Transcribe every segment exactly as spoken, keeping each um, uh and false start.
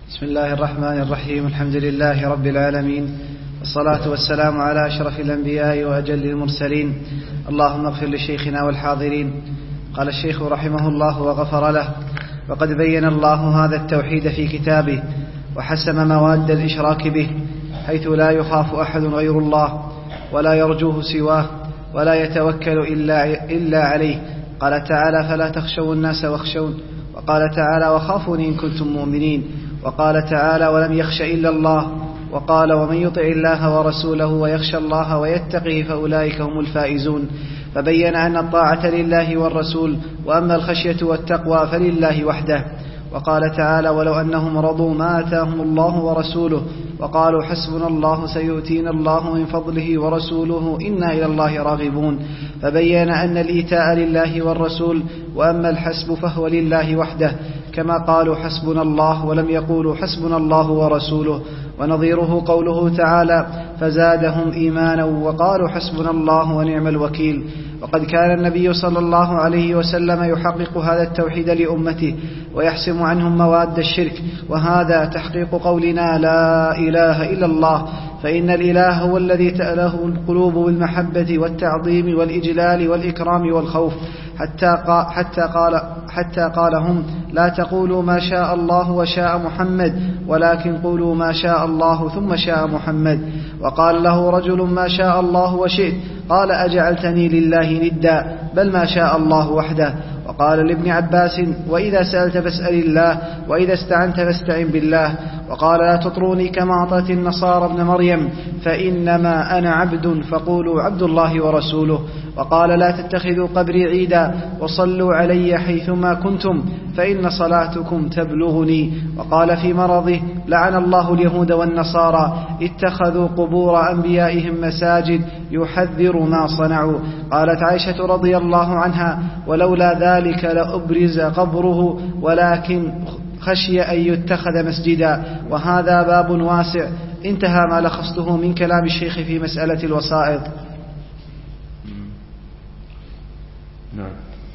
بسم الله الرحمن الرحيم. الحمد لله رب العالمين، والصلاة والسلام على أشرف الأنبياء وأجل المرسلين. اللهم اغفر لشيخنا والحاضرين. قال الشيخ رحمه الله وغفر له: وقد بين الله هذا التوحيد في كتابه، وحسم مواد الإشراك به، حيث لا يخاف أحد غير الله، ولا يرجوه سواه، ولا يتوكل إلا, إلا عليه. قال تعالى: فلا تخشوا الناس واخشون. وقال تعالى: وخافوني إن كنتم مؤمنين. وقال تعالى: ولم يخش إلا الله. وقال: ومن يطع الله ورسوله ويخشى الله ويتقه فأولئك هم الفائزون. فبين أن الطاعة لله والرسول، وأما الخشية والتقوى فلله وحده. وقال تعالى: ولو أنهم رضوا ما آتاهم الله ورسوله وقالوا حسبنا الله سيؤتينا الله من فضله ورسوله إنا إلى الله راغبون. فبين أن الإيتاء لله والرسول، وأما الحسب فهو لله وحده، كما قالوا حسبنا الله ولم يقولوا حسبنا الله ورسوله. ونظيره قوله تعالى: فزادهم إيمانا وقالوا حسبنا الله ونعم الوكيل. وقد كان النبي صلى الله عليه وسلم يحقق هذا التوحيد لأمته، ويحسم عنهم مواد الشرك، وهذا تحقيق قولنا لا إله إلا الله. فإن الإله هو الذي تأله القلوب بالمحبة والتعظيم والإجلال والإكرام والخوف، حتى قال, حتى قال, حتى قال هم: لا تقولوا ما شاء الله وشاء محمد، ولكن قولوا ما شاء الله ثم شاء محمد. وقال له رجل: ما شاء الله وشئت. قال: أجعلتني لله ندا؟ بل ما شاء الله وحده. وقال لابن عباس: وإذا سألت فاسأل الله، وإذا استعنت فاستعن بالله. وقال: لا تطروني كما أعطت النصارى ابن مريم، فإنما أنا عبد فقولوا عبد الله ورسوله. وقال: لا تتخذوا قبري عيدا، وصلوا علي حيثما كنتم، فإن صلاتكم تبلغني. وقال في مرضه: لعن الله اليهود والنصارى، اتخذوا قبور أنبيائهم مساجد، يحذر ما صنعوا. قالت عائشة رضي الله عنها: ولولا ذلك لأبرز قبره، ولكن خشي أن يتخذ مسجدا. وهذا باب واسع. انتهى ما لخصته من كلام الشيخ في مسألة الوسائط. نعم.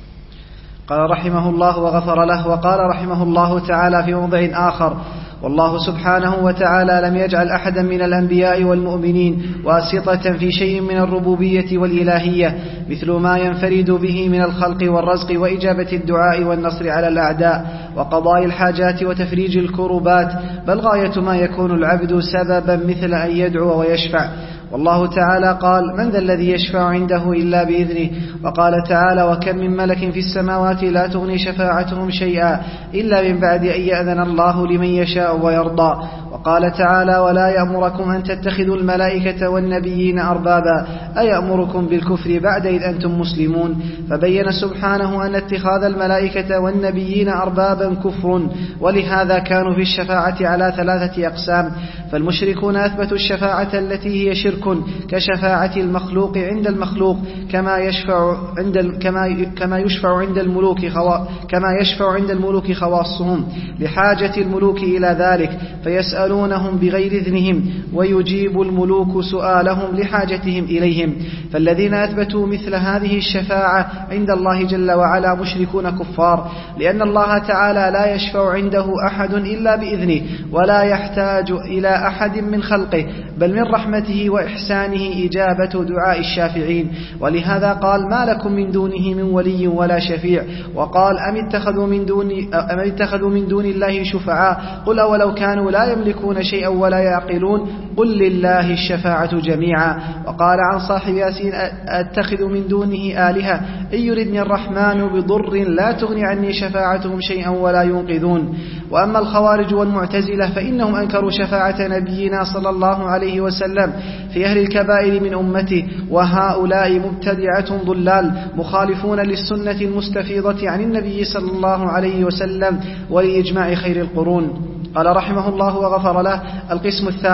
قال رحمه الله وغفر له. وقال رحمه الله تعالى في موضع آخر: والله سبحانه وتعالى لم يجعل أحدا من الأنبياء والمؤمنين واسطة في شيء من الربوبية والإلهية، مثل ما ينفرد به من الخلق والرزق وإجابة الدعاء والنصر على الأعداء وقضاء الحاجات وتفريج الكربات، بل غاية ما يكون العبد سببا مثل أن يدعو ويشفع. والله تعالى قال: من ذا الذي يشفع عنده إلا بإذنه. وقال تعالى: وكم من ملك في السماوات لا تغني شفاعتهم شيئا إلا من بعد أن يأذن الله لمن يشاء ويرضى. وقال تعالى: ولا يأمركم أن تتخذوا الملائكة والنبيين أربابا، أيأمركم بالكفر بعد إذ أنتم مسلمون. فبين سبحانه أن اتخاذ الملائكة والنبيين أربابا كفر، ولهذا كانوا في الشفاعة على ثلاثة أقسام. فالمشركون أثبتوا الشفاعة التي هي شرك، كشفاعة المخلوق عند المخلوق، كما يشفع عند كما كما يشفع عند الملوك كما يشفع عند الملوك خواصهم لحاجة الملوك إلى ذلك، فيسألونهم بغير إذنهم، ويجيب الملوك سؤالهم لحاجتهم إليهم. فالذين أثبتوا مثل هذه الشفاعة عند الله جل وعلا مشركون كفار، لأن الله تعالى لا يشفع عنده أحد إلا بإذنه، ولا يحتاج إلى أحد من خلقه، بل من رحمته وإحسانه إجابة دعاء الشافعين. ولهذا قال: ما لكم من دونه من ولي ولا شفيع. وقال: أم اتخذوا من دون أم اتخذوا من دون الله شفعاء، قل أولو كانوا لا يملكون شيئا ولا يعقلون، قل لله الشفاعة جميعا. وقال عن صاحب ياسين: أتخذ من دونه آلهة إن يردني الرحمن بضر لا تغني عني شفاعتهم شيئا ولا ينقذون. وأما الخوارج والمعتزلة فإنهم أنكروا شفاعة نبينا صلى الله عليه وسلم في أهل الكبائر من أمته، وهؤلاء مبتدعة ضلال مخالفون للسنة المستفيضة عن النبي صلى الله عليه وسلم ولإجماع خير القرون. قال رحمه الله وغفر له: القسم الثالث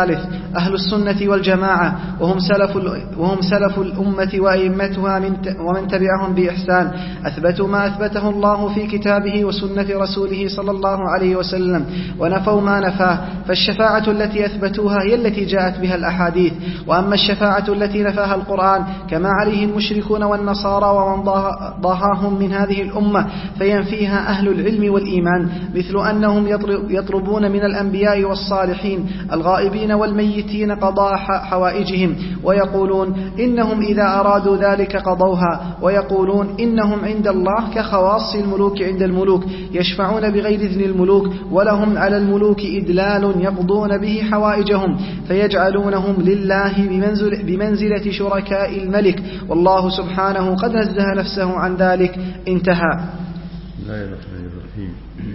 أهل السنة والجماعة، وهم سلف, وهم سلف الأمة وأئمتها ومن تبعهم بإحسان، أثبتوا ما أثبته الله في كتابه وسنة رسوله صلى الله عليه وسلم، ونفوا ما نفاه. فالشفاعة التي أثبتوها هي التي جاءت بها الأحاديث. وأما الشفاعة التي نفاها القرآن كما عليه المشركون والنصارى ومن ضاهاهم من هذه الأمة فينفيها أهل العلم والإيمان، مثل أنهم يطلبون من الأنبياء والصالحين الغائبين والميتين قضاء حوائجهم، ويقولون إنهم إذا أرادوا ذلك قضوها، ويقولون إنهم عند الله كخواص الملوك عند الملوك يشفعون بغير إذن الملوك، ولهم على الملوك إدلال يقضون به حوائجهم، فيجعلونهم لله بمنزل بمنزلة شركاء الملك، والله سبحانه قد نزه نفسه عن ذلك. انتهى. بسم الله الرحمن الرحيم.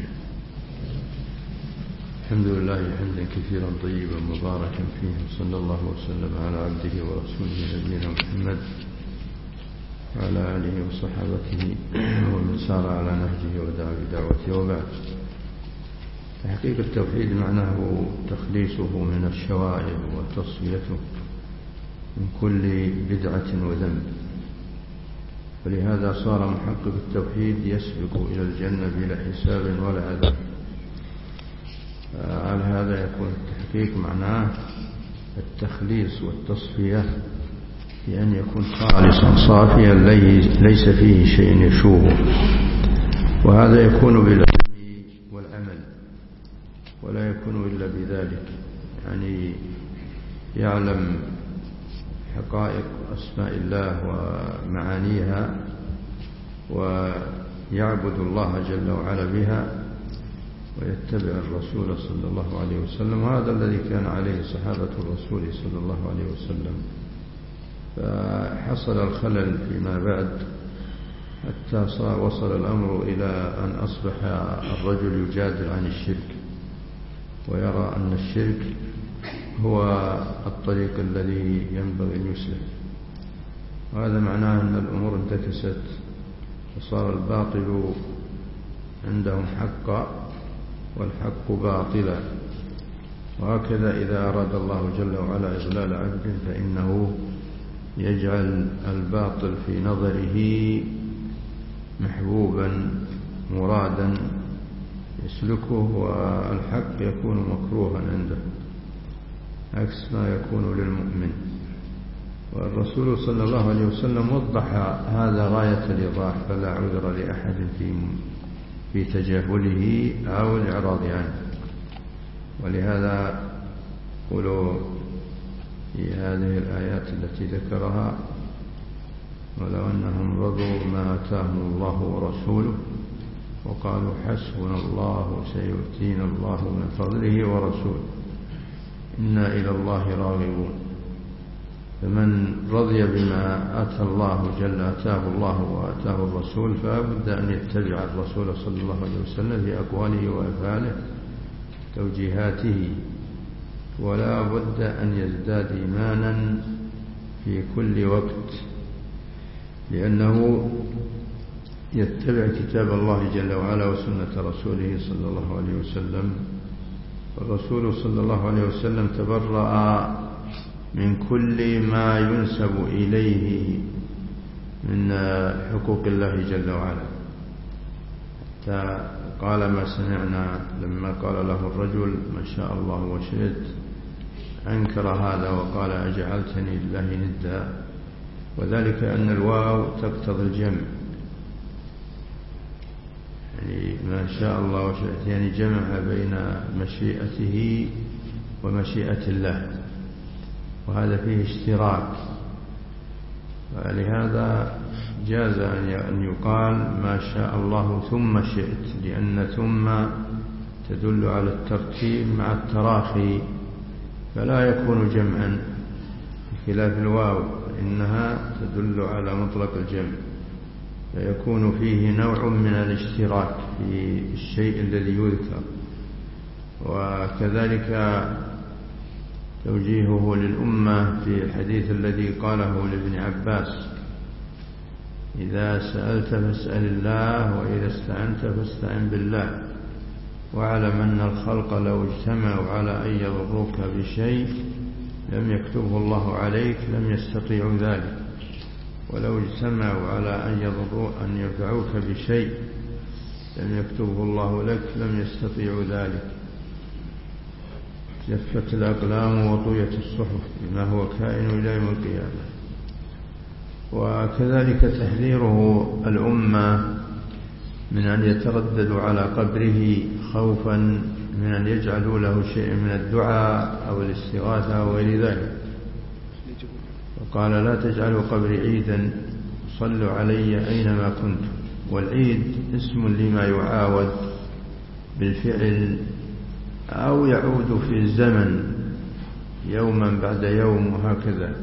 الحمد لله حمدا كثيرا طيبا مباركا فيه، صلى الله وسلم على عبده ورسوله نبينا محمد وعلى آله وصحابته ومن سار على نهجه ودعا بدعوته. وبعد، تحقيق التوحيد معناه تخليصه من الشوائب وتصفيته من كل بدعة وذنب، ولهذا صار محقق التوحيد يسبق إلى الجنة بلا حساب ولا عذاب. على هذا يكون التحقيق معناه التخليص والتصفية، بأن يكون خالصا صافيا ليس فيه شيء يشوبه، وهذا يكون بالعلم والعمل، ولا يكون إلا بذلك، يعني يعلم حقائق أسماء الله ومعانيها ويعبد الله جل وعلا بها ويتبع الرسول صلى الله عليه وسلم. وهذا الذي كان عليه صحابة الرسول صلى الله عليه وسلم. فحصل الخلل فيما بعد حتى وصل الأمر إلى أن أصبح الرجل يجادل عن الشرك ويرى أن الشرك هو الطريق الذي ينبغي أن يسلك، وهذا معناه أن الأمور انتكست وصار الباطل عندهم حقا والحق باطلا. وهكذا إذا أراد الله جل وعلا إضلال عبد فإنه يجعل الباطل في نظره محبوبا مرادا يسلكه، والحق يكون مكروها عنده عكس ما يكون للمؤمن. والرسول صلى الله عليه وسلم وضح هذا غاية الإيضاح، فلا عذر لأحد في في تجاهله أو الإعراض عنه. ولهذا قولوا في هذه الآيات التي ذكرها: ولو أنهم رضوا ما آتاهم الله ورسوله وقالوا حسبنا الله سيؤتينا الله من فضله ورسوله إنا إلى الله راغبون. فمن رضي بما آتى الله جل آتاه الله وآتاه الرسول فأبد أن يتبع الرسول صلى الله عليه وسلم في أقواله وأفعاله توجيهاته، ولا بد أن يزداد إيمانا في كل وقت، لأنه يتبع كتاب الله جل وعلا وسنة رسوله صلى الله عليه وسلم. والرسول صلى الله عليه وسلم تبرأ من كل ما ينسب إليه من حقوق الله جل وعلا، حتى قال ما سمعنا لما قال له الرجل ما شاء الله وشئت، أنكر هذا وقال أجعلتني لله ندا، وذلك أن الواو تقتضي الجمع، يعني ما شاء الله وشئت يعني جمع بين مشيئته ومشيئة الله، وهذا فيه اشتراك. ولهذا جاز أن يقال ما شاء الله ثم شئت، لأن ثم تدل على الترتيب مع التراخي، فلا يكون جمعا بخلاف الواو إنها تدل على مطلق الجمع، فيكون فيه نوع من الاشتراك في الشيء الذي يذكر. وكذلك توجيهه للأمة في الحديث الذي قاله لابن عباس: إذا سألت فاسأل الله وإذا استعنت فاستعن بالله، واعلم أن الخلق لو اجتمعوا على أن يضروك بشيء لم يكتبه الله عليك لم يستطيعوا ذلك، ولو اجتمعوا على أن يضروا أن ينفعوك بشيء لم يكتبه الله لك لم يستطيعوا ذلك. جفت الأقلام وطويت الصحف بما هو كائن إلى يوم القيامة. وكذلك تحذيره الأمة من أن يترددوا على قبره خوفا من أن يجعلوا له شيء من الدعاء أو الاستغاثة أو غير ذلك. وقال لا تجعلوا قبري عيدا صلوا علي أينما كنتم. والعيد اسم لما يعاود بالفعل أو يعود في الزمن يوما بعد يوم وهكذا.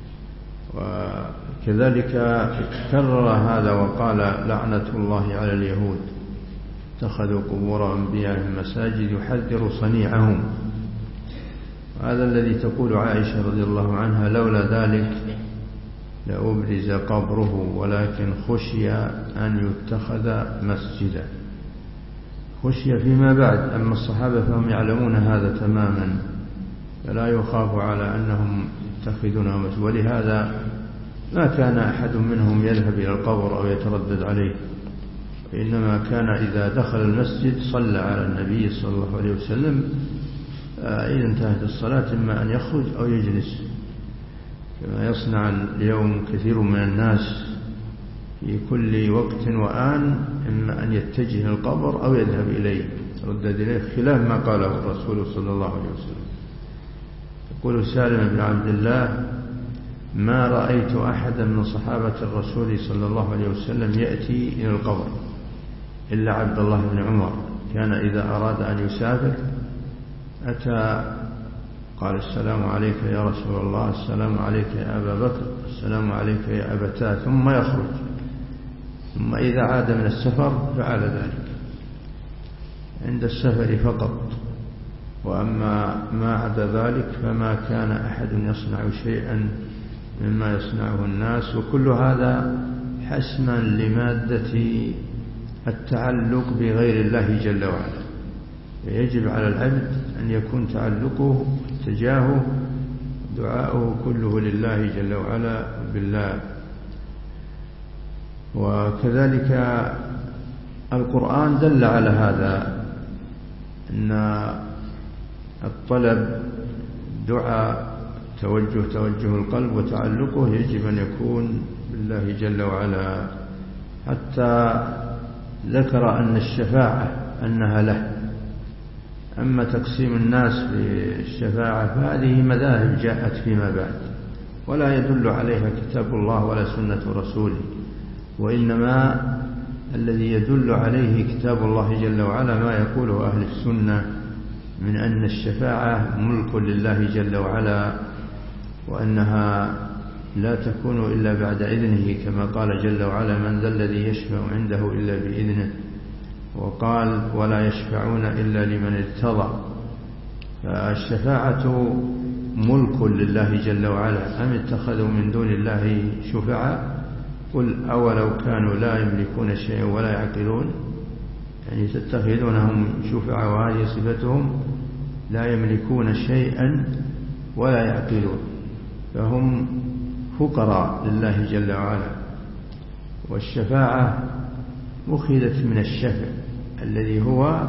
وكذلك كرر هذا وقال لعنة الله على اليهود اتخذوا قبور أنبيائهم مساجد يحذر صنيعهم. هذا الذي تقول عائشة رضي الله عنها لولا ذلك لأبرز قبره ولكن خشي أن يتخذ مسجدا. خشي فيما بعد، أما الصحابة فهم يعلمون هذا تماما فلا يخاف على أنهم يتخذونه مسجدا. ولهذا ما كان أحد منهم يذهب إلى القبر أو يتردد عليه، إنما كان إذا دخل المسجد صلى على النبي صلى الله عليه وسلم. إذا انتهت الصلاة إما أن يخرج أو يجلس كما يصنع اليوم كثير من الناس في كل وقت وآن، إما أن يتجه القبر أو يذهب إليه يتردد إليه خلاف ما قاله الرسول صلى الله عليه وسلم. يقول سالم بن عبد الله ما رأيت أحدا من صحابة الرسول صلى الله عليه وسلم يأتي إلى القبر إلا عبد الله بن عمر، كان إذا أراد أن يسافر أتى قال السلام عليك يا رسول الله، السلام عليك يا أبا بكر، السلام عليك يا أبتاه، ثم يخرج. ثم إذا عاد من السفر فعل ذلك عند السفر فقط، وأما ما عدا ذلك فما كان أحد يصنع شيئا مما يصنعه الناس. وكل هذا حسما لمادة التعلق بغير الله جل وعلا. يجب على العبد أن يكون تعلقه تجاهه دعاؤه كله لله جل وعلا بالله. وكذلك القرآن دل على هذا، أن الطلب دعاء توجه توجه القلب وتعلقه يجب أن يكون بالله جل وعلا. حتى ذكر أن الشفاعة أنها له. أما تقسيم الناس بالشفاعة فهذه مذاهب جاءت فيما بعد ولا يدل عليها كتاب الله ولا سنة رسوله، وإنما الذي يدل عليه كتاب الله جل وعلا ما يقوله أهل السنة من أن الشفاعة ملك لله جل وعلا، وأنها لا تكون إلا بعد إذنه كما قال جل وعلا من ذا الذي يشفع عنده إلا بإذنه، وقال ولا يشفعون إلا لمن ارتضى. فالشفاعة ملك لله جل وعلا. أم اتخذوا من دون الله شفعاء قل أولو كانوا لا يملكون شيئا ولا يعقلون، يعني تتخذونهم شفعاء وهذه صفتهم لا يملكون شيئا ولا يعقلون، فهم فقراء لله جل وعلا. والشفاعة أخذت من الشفع الذي هو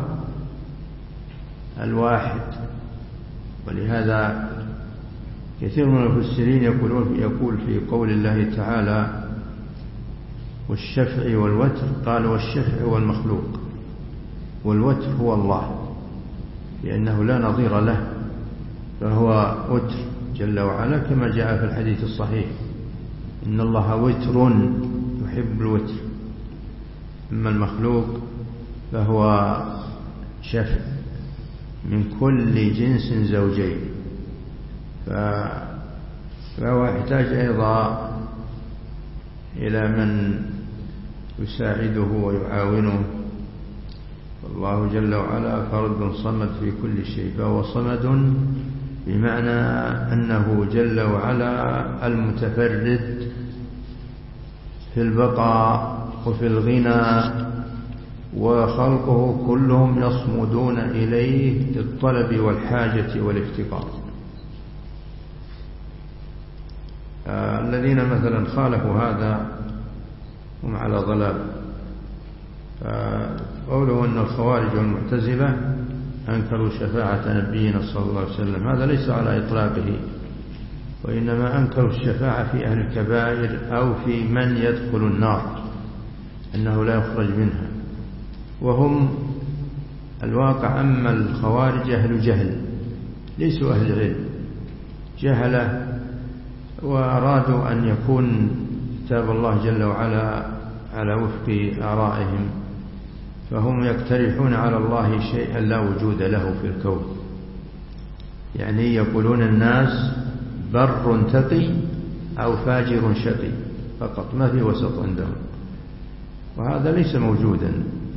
الواحد. ولهذا كثير من المفسرين يقولون يقول في قول الله تعالى والشفع والوتر قال والشفع هو المخلوق والوتر هو الله، لأنه لا نظير له، فهو وتر جل وعلا كما جاء في الحديث الصحيح إن الله وتر يحب الوتر. أما المخلوق فهو شفع من كل جنس زوجين، فهو يحتاج أيضا إلى من يساعده ويعاونه. والله جل وعلا فرد صمد في كل شيء، فهو صمد بمعنى أنه جل وعلا المتفرد في البقاء وفي الغنى، وخلقه كلهم يصمدون إليه للطلب والحاجة والافتقار. فالذين مثلا خالفوا هذا هم على ضلال. فقوله أن الخوارج والمعتزلة أنكروا شفاعة نبينا صلى الله عليه وسلم هذا ليس على إطلاقه، وإنما أنكروا الشفاعة في أهل الكبائر أو في من يدخل النار أنه لا يخرج منها. وهم الواقع أما الخوارج أهل جهل ليسوا أهل علم، جهلة وأرادوا أن يكون كتاب الله جل وعلا على وفق آرائهم، فهم يقترحون على الله شيئا لا وجود له في الكون. يعني يقولون الناس بر تقي أو فاجر شقي فقط، ما في وسط عندهم، وهذا ليس موجودا.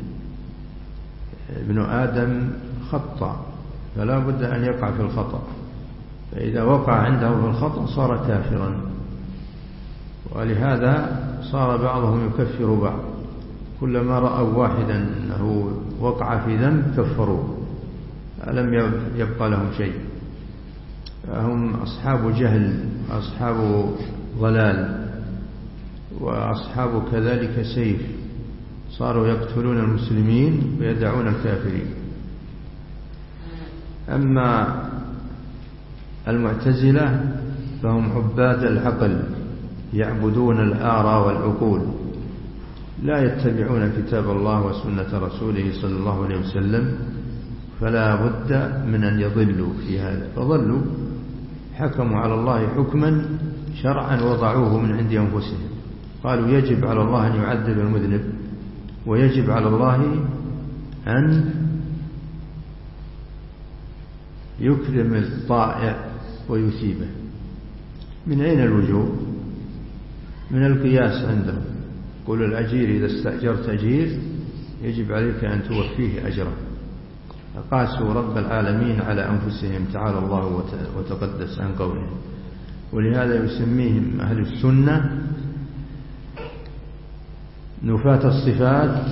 ابن آدم خطأ فلا بد أن يقع في الخطأ، فإذا وقع عنده في الخطأ صار كافرا، ولهذا صار بعضهم يكفر بعض، كلما رأوا واحدا أنه وقع في ذنب كفروه، لم يبقى لهم شيء. هم أصحاب جهل، أصحاب ضلال، وأصحاب كذلك سيف، صاروا يقتلون المسلمين ويدعون الكافرين. أما المعتزلة فهم عباد العقل، يعبدون الآراء والعقول، لا يتبعون كتاب الله وسنة رسوله صلى الله عليه وسلم، فلا بد من أن يضلوا في هذا. فضلوا، حكموا على الله حكما شرعا وضعوه من عند أنفسهم، قالوا يجب على الله أن يعذب المذنب، ويجب على الله أن يكرم الطائع ويثيبه. من أين الوجوب؟ من القياس عندهم. قل الأجير إذا استأجرت أجير يجب عليك أن توفيه أجره. فقاسوا رب العالمين على أنفسهم تعالى الله وتقدس عن قولهم، ولهذا يسميهم أهل السنة نفاة الصفات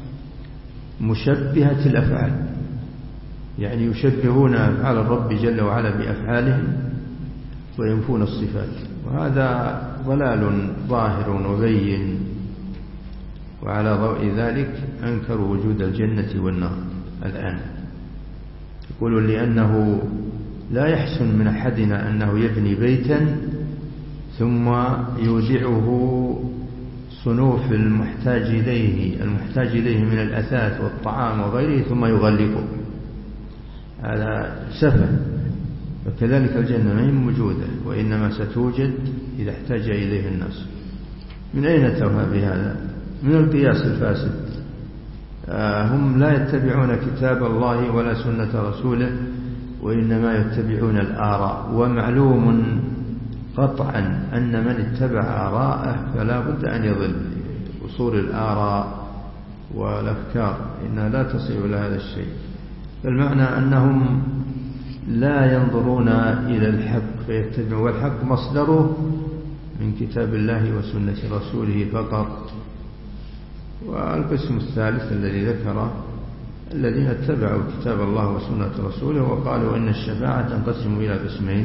مشبهة الأفعال، يعني يشبهون أفعال الرب جل وعلا بأفعالهم وينفون الصفات، وهذا ضلال ظاهر وبين. وعلى ضوء ذلك أنكروا وجود الجنة والنار الآن. يقولون لأنه لا يحسن من أحدنا أنه يبني بيتا ثم يودعه صنوف المحتاج إليه المحتاج إليه من الأثاث والطعام وغيره ثم يغلقه، هذا سفه. وكذلك الجنة ما هي موجودة، وإنما ستوجد إذا احتاج إليه الناس. من أين توها بهذا؟ من القياس الفاسد. هم لا يتبعون كتاب الله ولا سنة رسوله، وإنما يتبعون الآراء. ومعلوم قطعا أن من اتبع آراءه فلا بد أن يضل. وصول الآراء والأفكار إنها لا تصل إلى هذا الشيء. فالمعنى أنهم لا ينظرون إلى الحق فيتبعون، والحق مصدره من كتاب الله وسنة رسوله فقط. والقسم الثالث الذي ذكره الذين اتبعوا كتاب الله وسنة رسوله وقالوا إن الشفاعة تنقسم إلى قسمين: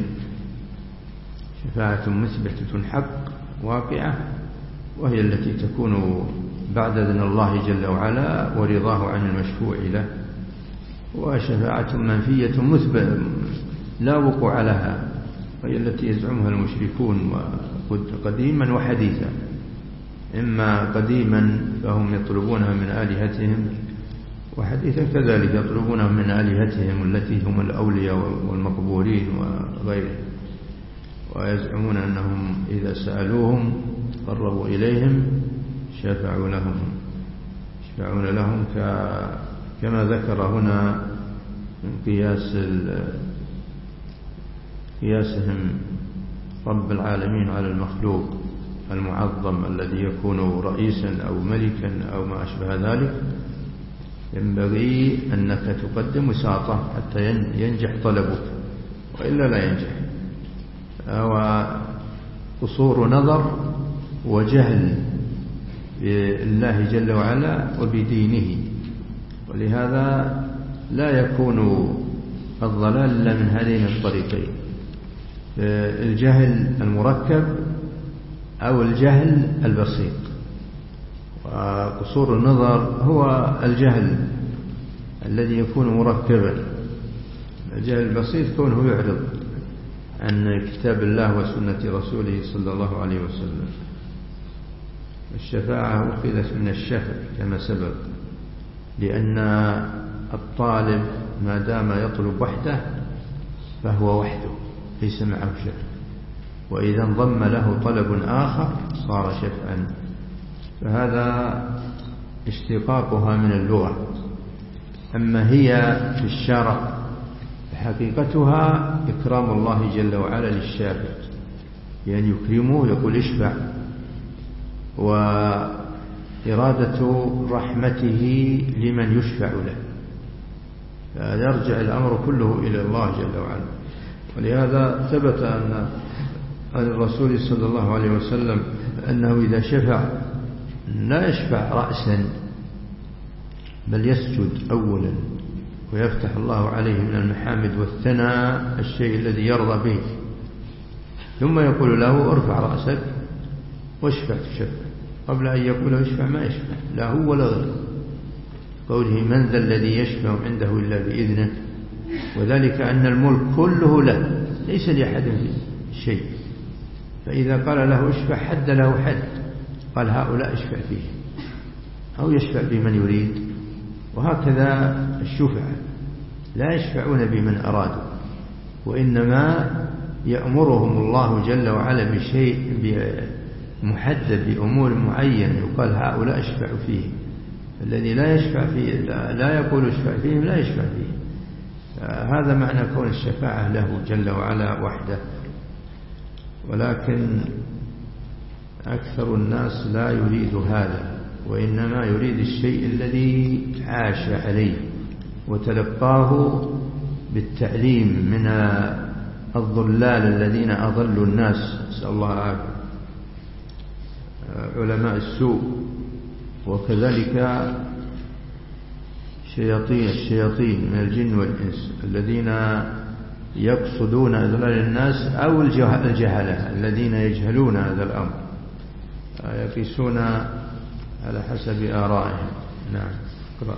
شفاعة مثبتة حق واقعة، وهي التي تكون بعد إذن الله جل وعلا ورضاه عن المشفوع له، وشفاعة منفية مثبتة لا وقوع لها، وهي التي يزعمها المشركون قديما وحديثا. إما قديما فهم يطلبونها من آلهتهم، وحديثا كذلك يطلبونها من آلهتهم التي هم الأولياء والمقبورين وغيره، ويزعمون أنهم إذا سألوهم قربوا إليهم شفعوا لهم شفعون لهم كما ذكر هنا من قياس قياسهم رب العالمين على المخلوق المعظم الذي يكون رئيسا أو ملكا أو ما أشبه ذلك. ينبغي أنك تقدم وساطة حتى ينجح طلبك، وإلا لا ينجح. وقصور نظر وجهل بالله جل وعلا وبدينه، ولهذا لا يكون الضلال إلا من هذين الطريقين: الجهل المركب أو الجهل البسيط. وقصور النظر هو الجهل الذي يكون مركبا. الجهل البسيط كونه يعرض عن كتاب الله وسنة رسوله صلى الله عليه وسلم. الشفاعة أخذت من الشفع كما سبق، لأن الطالب ما دام يطلب وحده فهو وحده ليس معه شفع، وإذا انضم له طلب آخر صار شفعا. فهذا اشتقاقها من اللغة. أما هي في الشرع حقيقتها إكرام الله جل وعلا للشافع، يعني يكرمه يقول اشفع، وإرادة رحمته لمن يشفع له. فيرجع الأمر كله إلى الله جل وعلا. ولهذا ثبت أن الرسول صلى الله عليه وسلم أنه إذا شفع لا يشفع رأسا، بل يسجد أولا ويفتح الله عليه من المحامد والثناء الشيء الذي يرضى به، ثم يقول له ارفع رأسك واشفع تشفع، قبل أن يقول اشفع ما يشفع لا هو ولا غيره. قوله من ذا الذي يشفع عنده إلا بإذنه، وذلك أن الملك كله له ليس لأحد فيه شيء. فإذا قال له اشفع حد له حد، قال هؤلاء اشفع فيه أو يشفع بمن يريد. وهكذا الشفعاء لا يشفعون بمن أرادوا، وإنما يأمرهم الله جل وعلا بشيء محدد بأمور معينة، يقال هؤلاء اشفعوا فيه. الذي لا يشفع فيه لا يقول اشفع فيهم لا يشفع فيه. هذا معنى كون الشفاعة له جل وعلا وحده. ولكن أكثر الناس لا يريد هذا، وإنما يريد الشيء الذي عاش عليه وتلقاه بالتعليم من الضلال الذين أضلوا الناس، نسأل الله العافية، علماء السوء، وكذلك شياطين الشياطين من الجن والإنس الذين يقصدون إضلال الناس، أو الجهلة الذين يجهلون هذا الأمر يقيسون على حسب آرائهم. نعم. اقرأ.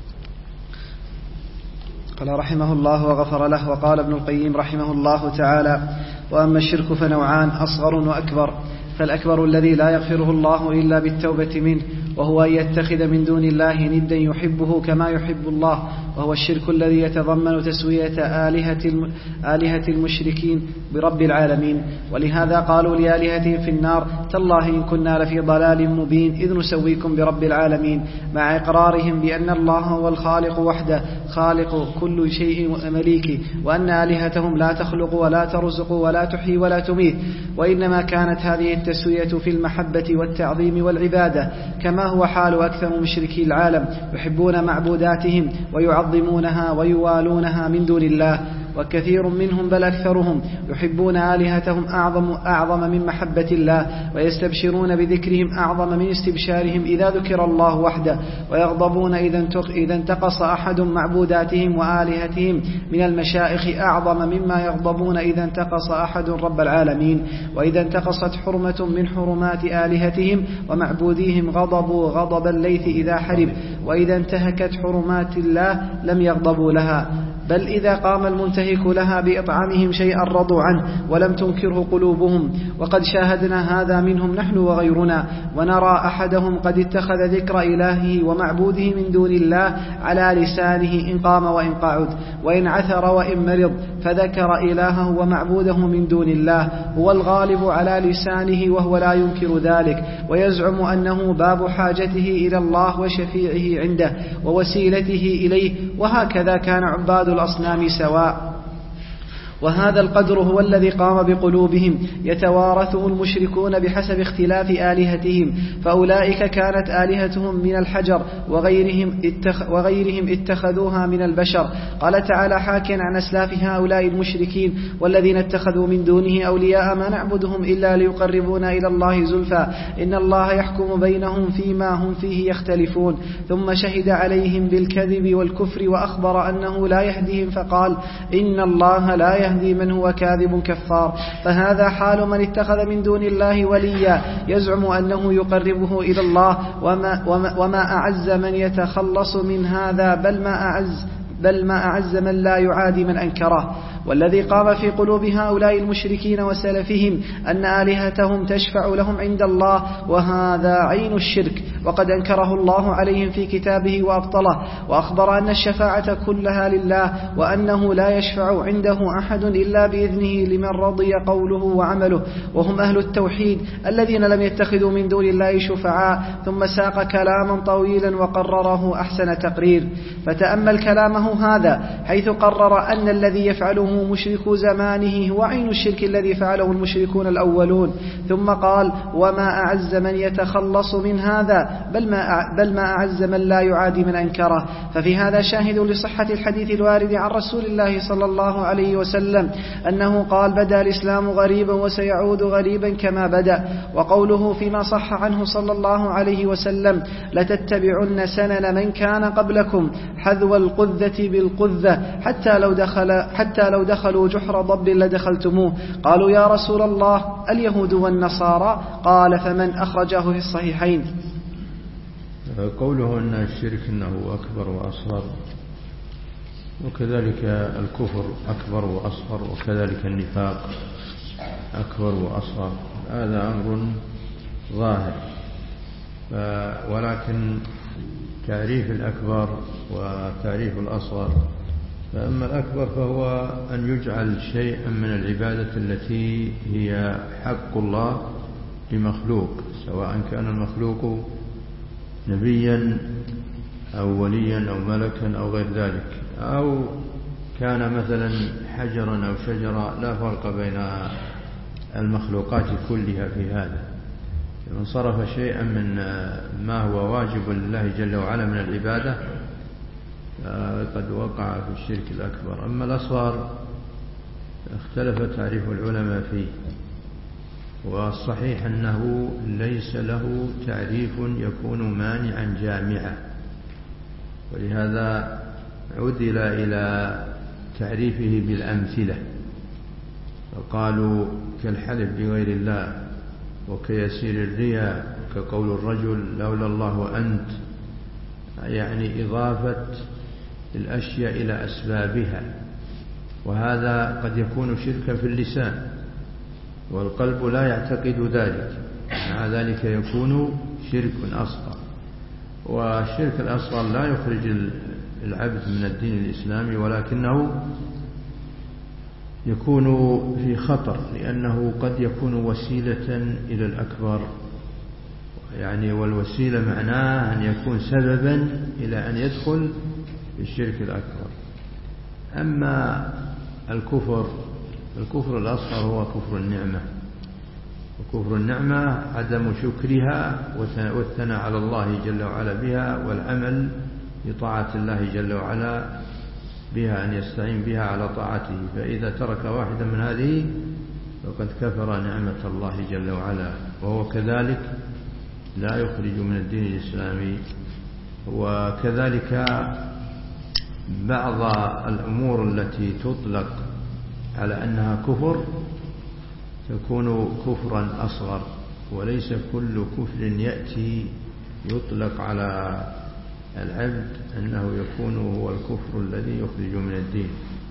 قال رحمه الله وغفر له. وقال ابن القيم رحمه الله تعالى: وأما الشرك فنوعان، أصغر وأكبر. فالأكبر الذي لا يغفره الله إلا بالتوبة منه، وهو أن يتخذ من دون الله ندا يحبه كما يحب الله، وهو الشرك الذي يتضمن تسوية آلهة آلهة المشركين برب العالمين. ولهذا قالوا لآلهتهم في النار: تالله إن كنا لفي ضلال مبين إذ نسويكم برب العالمين، مع إقرارهم بأن الله هو الخالق وحده، خالق كل شيء مليك، وأن آلهتهم لا تخلق ولا ترزق ولا تحيي ولا تميت، وإنما كانت هذه التسوية في المحبة والتعظيم والعبادة، كما هو حال أكثر مشركي العالم، يحبون معبوداتهم ويعظمونها ويوالونها من دون الله. وكثير منهم بل أكثرهم يحبون آلهتهم أعظم, أعظم من محبة الله، ويستبشرون بذكرهم أعظم من استبشارهم إذا ذكر الله وحده، ويغضبون إذا انتقص أحد معبوداتهم وآلهتهم من المشائخ أعظم مما يغضبون إذا انتقص أحد رب العالمين. وإذا انتقصت حرمة من حرمات آلهتهم ومعبوديهم غضبوا غضب الليث إذا حرب، وإذا انتهكت حرمات الله لم يغضبوا لها، بل إذا قام المنتهك لها بإطعامهم شيئا رضوا عنه ولم تنكره قلوبهم. وقد شاهدنا هذا منهم نحن وغيرنا، ونرى أحدهم قد اتخذ ذكر إلهه ومعبوده من دون الله على لسانه إن قام وإن قعد، وإن عثر وإن مرض، فذكر إلهه ومعبوده من دون الله هو الغالب على لسانه وهو لا ينكر ذلك، ويزعم أنه باب حاجته إلى الله وشفيعه عنده ووسيلته إليه. وهكذا كان عباد الأصنام سواء. وهذا القدر هو الذي قام بقلوبهم يتوارثه المشركون بحسب اختلاف آلهتهم، فأولئك كانت آلهتهم من الحجر وغيرهم, اتخ وغيرهم اتخذوها من البشر. قال تعالى حاكيا عن أسلاف هؤلاء المشركين: والذين اتخذوا من دونه أولياء ما نعبدهم إلا ليقربونا إلى الله زلفى إن الله يحكم بينهم فيما هم فيه يختلفون. ثم شهد عليهم بالكذب والكفر وأخبر أنه لا يهديهم، فقال: إن الله لا يهدي من هو كاذب كفار. فهذا حال من اتخذ من دون الله وليا يزعم أنه يقربه إلى الله، وما, وما, وما أعز من يتخلص من هذا، بل ما أعز بل ما أعز من لا يعادي من أنكره. والذي قام في قلوب هؤلاء المشركين وسلفهم أن آلهتهم تشفع لهم عند الله، وهذا عين الشرك، وقد أنكره الله عليهم في كتابه وأبطله، وأخبر أن الشفاعة كلها لله، وأنه لا يشفع عنده أحد إلا بإذنه لمن رضي قوله وعمله، وهم أهل التوحيد الذين لم يتخذوا من دون الله شفعاء. ثم ساق كلاما طويلا وقرره أحسن تقرير. فتأمل كلامه هذا حيث قرر أن الذي يفعله مشرك زمانه هو عين الشرك الذي فعله المشركون الأولون. ثم قال: وما أعز من يتخلص من هذا، بل ما, بل ما أعز من لا يعادي من أنكره. ففي هذا شاهد لصحة الحديث الوارد عن رسول الله صلى الله عليه وسلم أنه قال: بدأ الإسلام غريبا وسيعود غريبا كما بدأ. وقوله فيما صح عنه صلى الله عليه وسلم: لتتبعن سنن من كان قبلكم حذو القذة بالقذة حتى لو دخل حتى لو دخلوا جحر ضب لدخلتموه. قالوا: يا رسول الله اليهود والنصارى؟ قال: فمن؟ أخرجاه في الصحيحين. قوله أن الشرك أنه أكبر وأصغر، وكذلك الكفر أكبر وأصغر، وكذلك النفاق أكبر وأصغر، هذا أمر ظاهر. ولكن تعريف الأكبر وتعريف الأصغر، فأما الأكبر فهو أن يجعل شيئا من العبادة التي هي حق الله لمخلوق، سواء كان المخلوق نبيا أو وليا أو ملكا أو غير ذلك، أو كان مثلا حجرا أو شجرا، لا فرق بين المخلوقات كلها في هذا. من صرف شيئا من ما هو واجب لله جل وعلا من العبادة قد وقع في الشرك الأكبر. أما الأصغر اختلف تعريف العلماء فيه، والصحيح أنه ليس له تعريف يكون مانعا جامعا، ولهذا عدل إلى تعريفه بالأمثلة، فقالوا كالحلف بغير الله، وكيسير الرياء، كقول الرجل لولا الله أنت، يعني إضافة الأشياء إلى أسبابها، وهذا قد يكون شركا في اللسان والقلب لا يعتقد ذلك، مع ذلك يكون شرك أصغر. والشرك الأصغر لا يخرج العبد من الدين الإسلامي، ولكنه يكون في خطر، لأنه قد يكون وسيلة إلى الأكبر، يعني والوسيلة معناه أن يكون سببا إلى أن يدخل في الشرك الأكبر. أما الكفر، الكفر الأصغر هو كفر النعمة، وكفر النعمة عدم شكرها والثناء على الله جل وعلا بها، والعمل بطاعة الله جل وعلا بها، أن يستعين بها على طاعته. فإذا ترك واحدا من هذه فقد كفر نعمة الله جل وعلا، وهو كذلك لا يخرج من الدين الإسلامي. وكذلك بعض الأمور التي تطلق على أنها كفر تكون كفرا أصغر، وليس كل كفر يأتي يطلق على العبد أنه يكون هو الكفر الذي يخرج من الدين.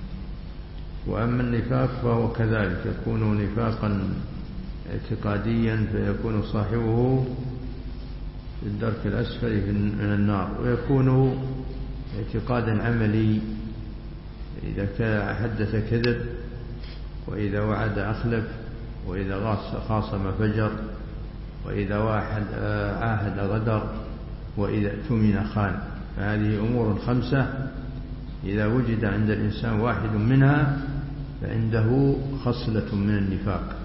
وأما النفاق فهو كذلك، يكون نفاقا اعتقاديا فيكون صاحبه في الدرك الأسفل من النار، ويكون اعتقادا عملي، إذا حدث كذب، وإذا وعد أخلف، وإذا خاصم فجر، وإذا واحد عاهد غدر، وإذا اؤتمن خان. فهذه أمور خمسة إذا وجد عند الإنسان واحد منها فعنده خصلة من النفاق.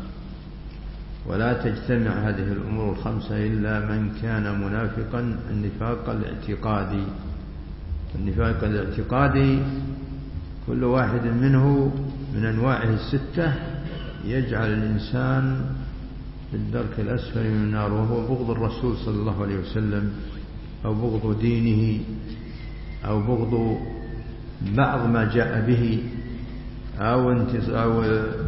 ولا تجتمع هذه الأمور الخمسة إلا من كان منافقا النفاق الاعتقادي. النفاق الاعتقادي كل واحد منه من أنواعه الستة يجعل الإنسان في الدرك الأسفل من النار، وهو بغض الرسول صلى الله عليه وسلم، أو بغض دينه، أو بغض بعض ما جاء به، أو, أو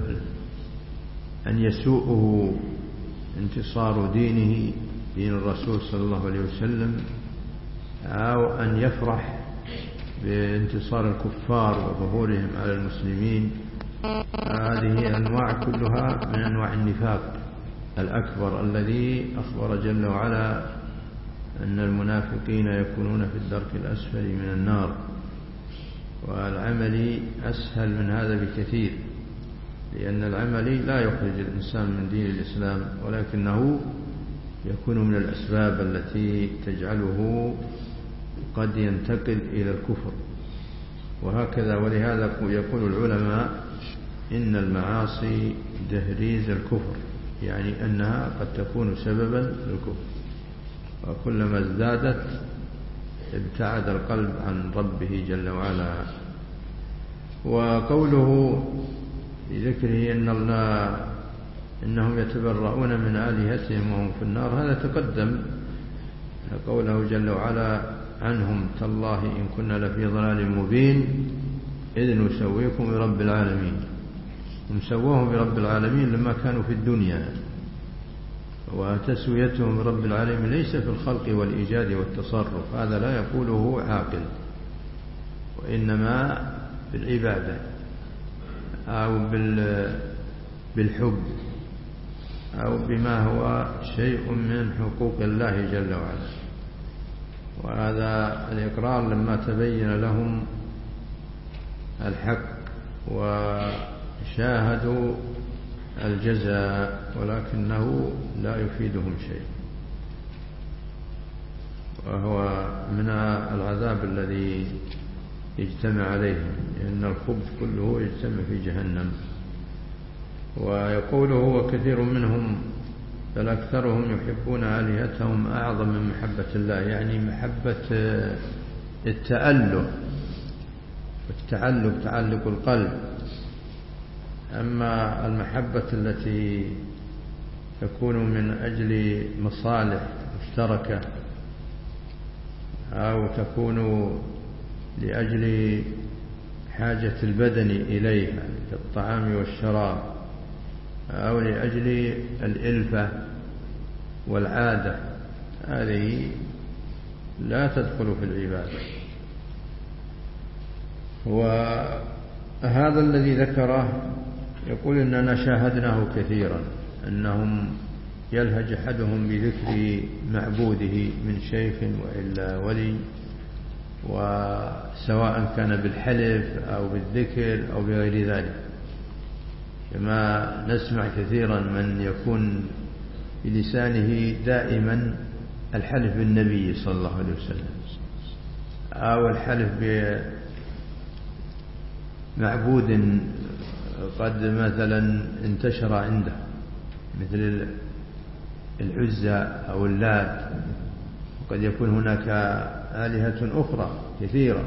أن يسوءه انتصار دينه دين الرسول صلى الله عليه وسلم، أو أن يفرح بانتصار الكفار وظهورهم على المسلمين. هذه أنواع كلها من أنواع النفاق الأكبر الذي أخبر جل وعلا أن المنافقين يكونون في الدرك الأسفل من النار. والعمل أسهل من هذا بكثير، لأن العمل لا يخرج الإنسان من دين الإسلام، ولكنه يكون من الأسباب التي تجعله قد ينتقل إلى الكفر. وهكذا، ولهذا يقول العلماء إن المعاصي دهريز الكفر، يعني أنها قد تكون سببا للكفر، وكلما ازدادت ابتعد القلب عن ربه جل وعلا. وقوله بذكره إن الله إنهم يتبرؤون من آلهتهم وهم في النار، هذا تقدم قوله جل وعلا عنهم تالله إن كنا لفي ضلال مبين إذ نسويكم برب العالمين. هم سووهم برب العالمين لما كانوا في الدنيا، وتسويتهم برب العالمين ليس في الخلق والإيجاد والتصرف، هذا لا يقوله عاقل، وإنما بالعبادة أو بالحب أو بما هو شيء من حقوق الله جل وعلا. وهذا الإقرار لما تبين لهم الحق وشاهدوا الجزاء، ولكنه لا يفيدهم شيء، وهو من العذاب الذي يجتمع عليهم، لأن الخبث كله يجتمع في جهنم. ويقوله وكثير منهم بل أكثرهم يحبون آلهتهم أعظم من محبة الله، يعني محبة التأله والتعلق، تعلق القلب. أما المحبة التي تكون من أجل مصالح مشتركة أو تكون لأجل حاجة البدن إليها كالطعام والشراب، أو لأجل الإلفة والعادة، هذه لا تدخل في العبادة. وهذا الذي ذكره يقول إننا شاهدناه كثيرا، أنهم يلهج أحدهم بذكر معبوده من شيخ وإلا ولي، وسواء كان بالحلف أو بالذكر أو بغير ذلك، كما نسمع كثيرا من يكون بلسانه دائما الحلف بالنبي صلى الله عليه وسلم، أو الحلف بمعبود قد مثلا انتشر عنده مثل العزى أو اللات، وقد يكون هناك آلهة أخرى كثيرة،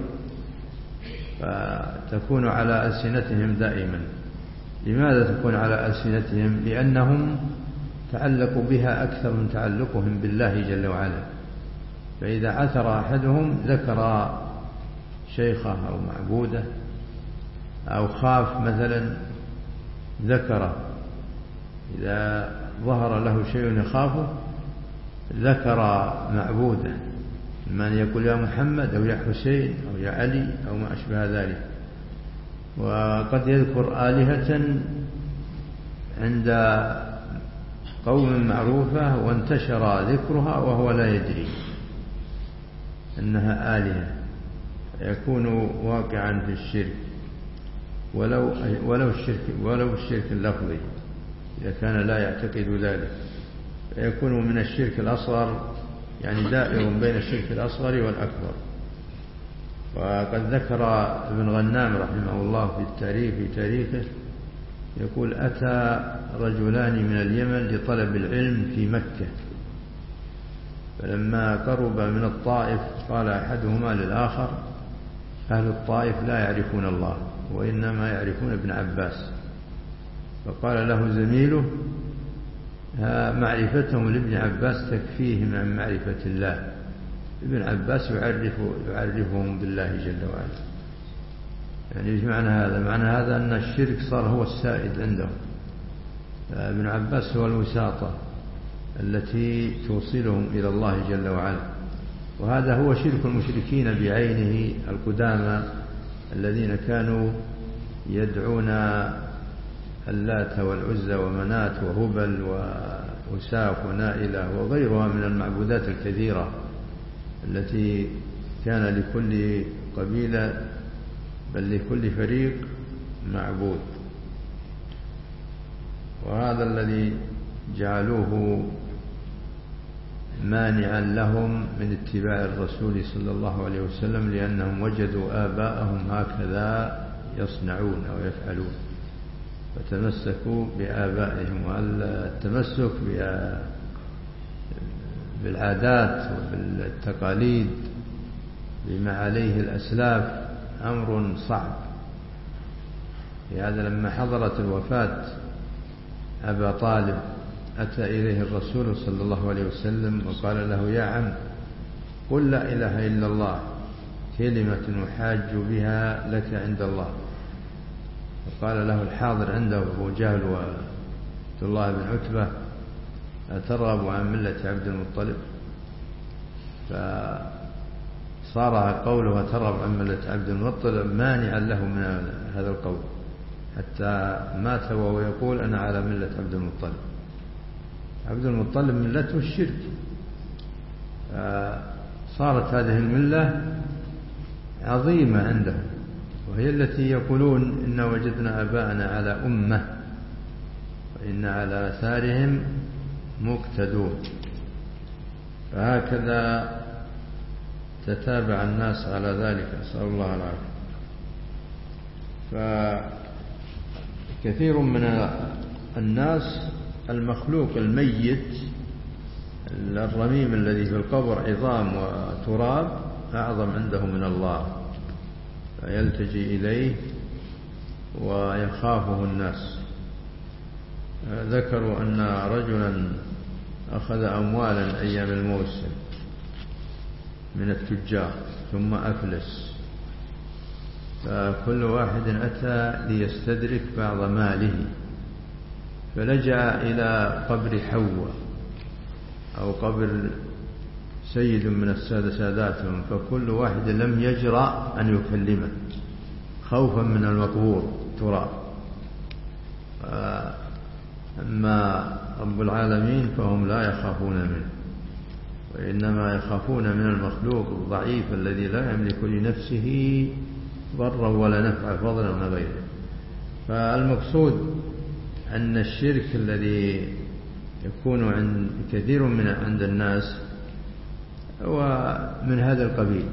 فتكون على ألسنتهم دائما. لماذا تكون على ألسنتهم؟ لأنهم تعلقوا بها أكثر من تعلقهم بالله جل وعلا. فإذا عثر أحدهم ذكر شيخه أو معبوده، أو خاف مثلا ذكره، إذا ظهر له شيء يخافه ذكر معبوده، من يقول يا محمد أو يا حسين أو يا علي أو ما أشبه ذلك. وقد يذكر آلهة عند قوم معروفة وانتشر ذكرها وهو لا يدري أنها آلهة، يكون واقعا في الشرك، ولو ولو الشرك ولو الشرك اللفظي إذا كان لا يعتقد ذلك، فيكون من الشرك الأصغر، يعني دائر بين الشرك الأصغر والأكبر. وقد ذكر ابن غنام رحمه الله في التاريخ في تاريخه يقول أتى رجلان من اليمن لطلب العلم في مكة، فلما قرب من الطائف قال أحدهما للآخر أهل الطائف لا يعرفون الله وإنما يعرفون ابن عباس. فقال له زميله معرفتهم لابن عباس تكفيهم عن معرفة الله، ابن عباس يعرف يعرفهم بالله جل وعلا. يعني إيش معنى هذا؟ معنى هذا أن الشرك صار هو السائد عندهم. ابن عباس هو الوساطة التي توصلهم إلى الله جل وعلا، وهذا هو شرك المشركين بعينه القدامى الذين كانوا يدعون اللات والعزى ومنات وهبل وأساف ونائلة وغيرها من المعبودات الكثيرة التي كان لكل قبيلة بل لكل فريق معبود. وهذا الذي جعلوه مانعا لهم من اتباع الرسول صلى الله عليه وسلم، لأنهم وجدوا آباءهم هكذا يصنعون أو يفعلون فتمسكوا بآبائهم. والتمسك بالعادات وبالتقاليد بما عليه الأسلاف أمر صعب. لهذا لما حضرت الوفاة أبا طالب أتى إليه الرسول صلى الله عليه وسلم وقال له: يا عم، قل لا إله إلا الله كلمة أحاج بها لك عند الله. فقال له الحاضر عنده أبو جهل وعبد الله بن عتبة: أترغب عن ملة عبد المطلب؟ فصار قوله أترغب عن ملة عبد المطلب مانعا له من هذا القول، حتى مات وهو يقول: أنا على ملة عبد المطلب. عبد المطلب ملته الشرك، صارت هذه الملة عظيمة عندهم، وهي التي يقولون: إن وجدنا آباءنا على أمة وإن على آثارهم مقتدون. فهكذا تتابع الناس على ذلك، أسأل الله العافية. فكثير من الناس المخلوق الميت الرميم الذي في القبر عظام وتراب أعظم عنده من الله، فيلتجي إليه ويخافه الناس. ذكروا أن رجلا أخذ أموالا أيام الموسم من التجار ثم أفلس، فكل واحد أتى ليستدرك بعض ماله، فلجأ إلى قبر حواء أو قبر سيد من السادة ساداتهم، فكل واحد لم يجرأ أن يكلمه خوفا من المقبور تراب. أما رب العالمين فهم لا يخافون منه، وإنما يخافون من المخلوق الضعيف الذي لا يملك لنفسه ضرا ولا نفعا فضلا عن غيره. فالمقصود أن الشرك الذي يكون عند كثير من عند الناس هو من هذا القبيل.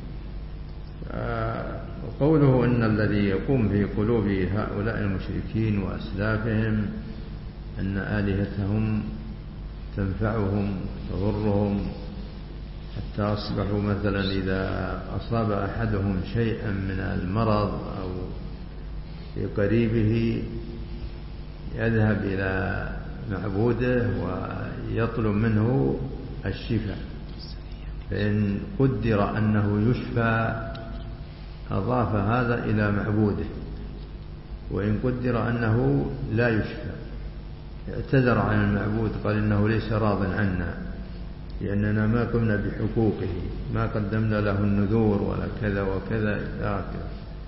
وقوله أن الذي يقوم في قلوب هؤلاء المشركين وأسلافهم أن آلهتهم تنفعهم تضرهم، حتى أصبحوا مثلا إذا أصاب أحدهم شيئا من المرض أو في قريبه يذهب إلى معبوده ويطلب منه الشفاء، فإن قدر أنه يشفى أضاف هذا إلى معبوده، وإن قدر أنه لا يشفى اعتذر عن المعبود، قال إنه ليس راض عنا لأننا ما قمنا بحقوقه، ما قدمنا له النذور ولا كذا وكذا هكذا.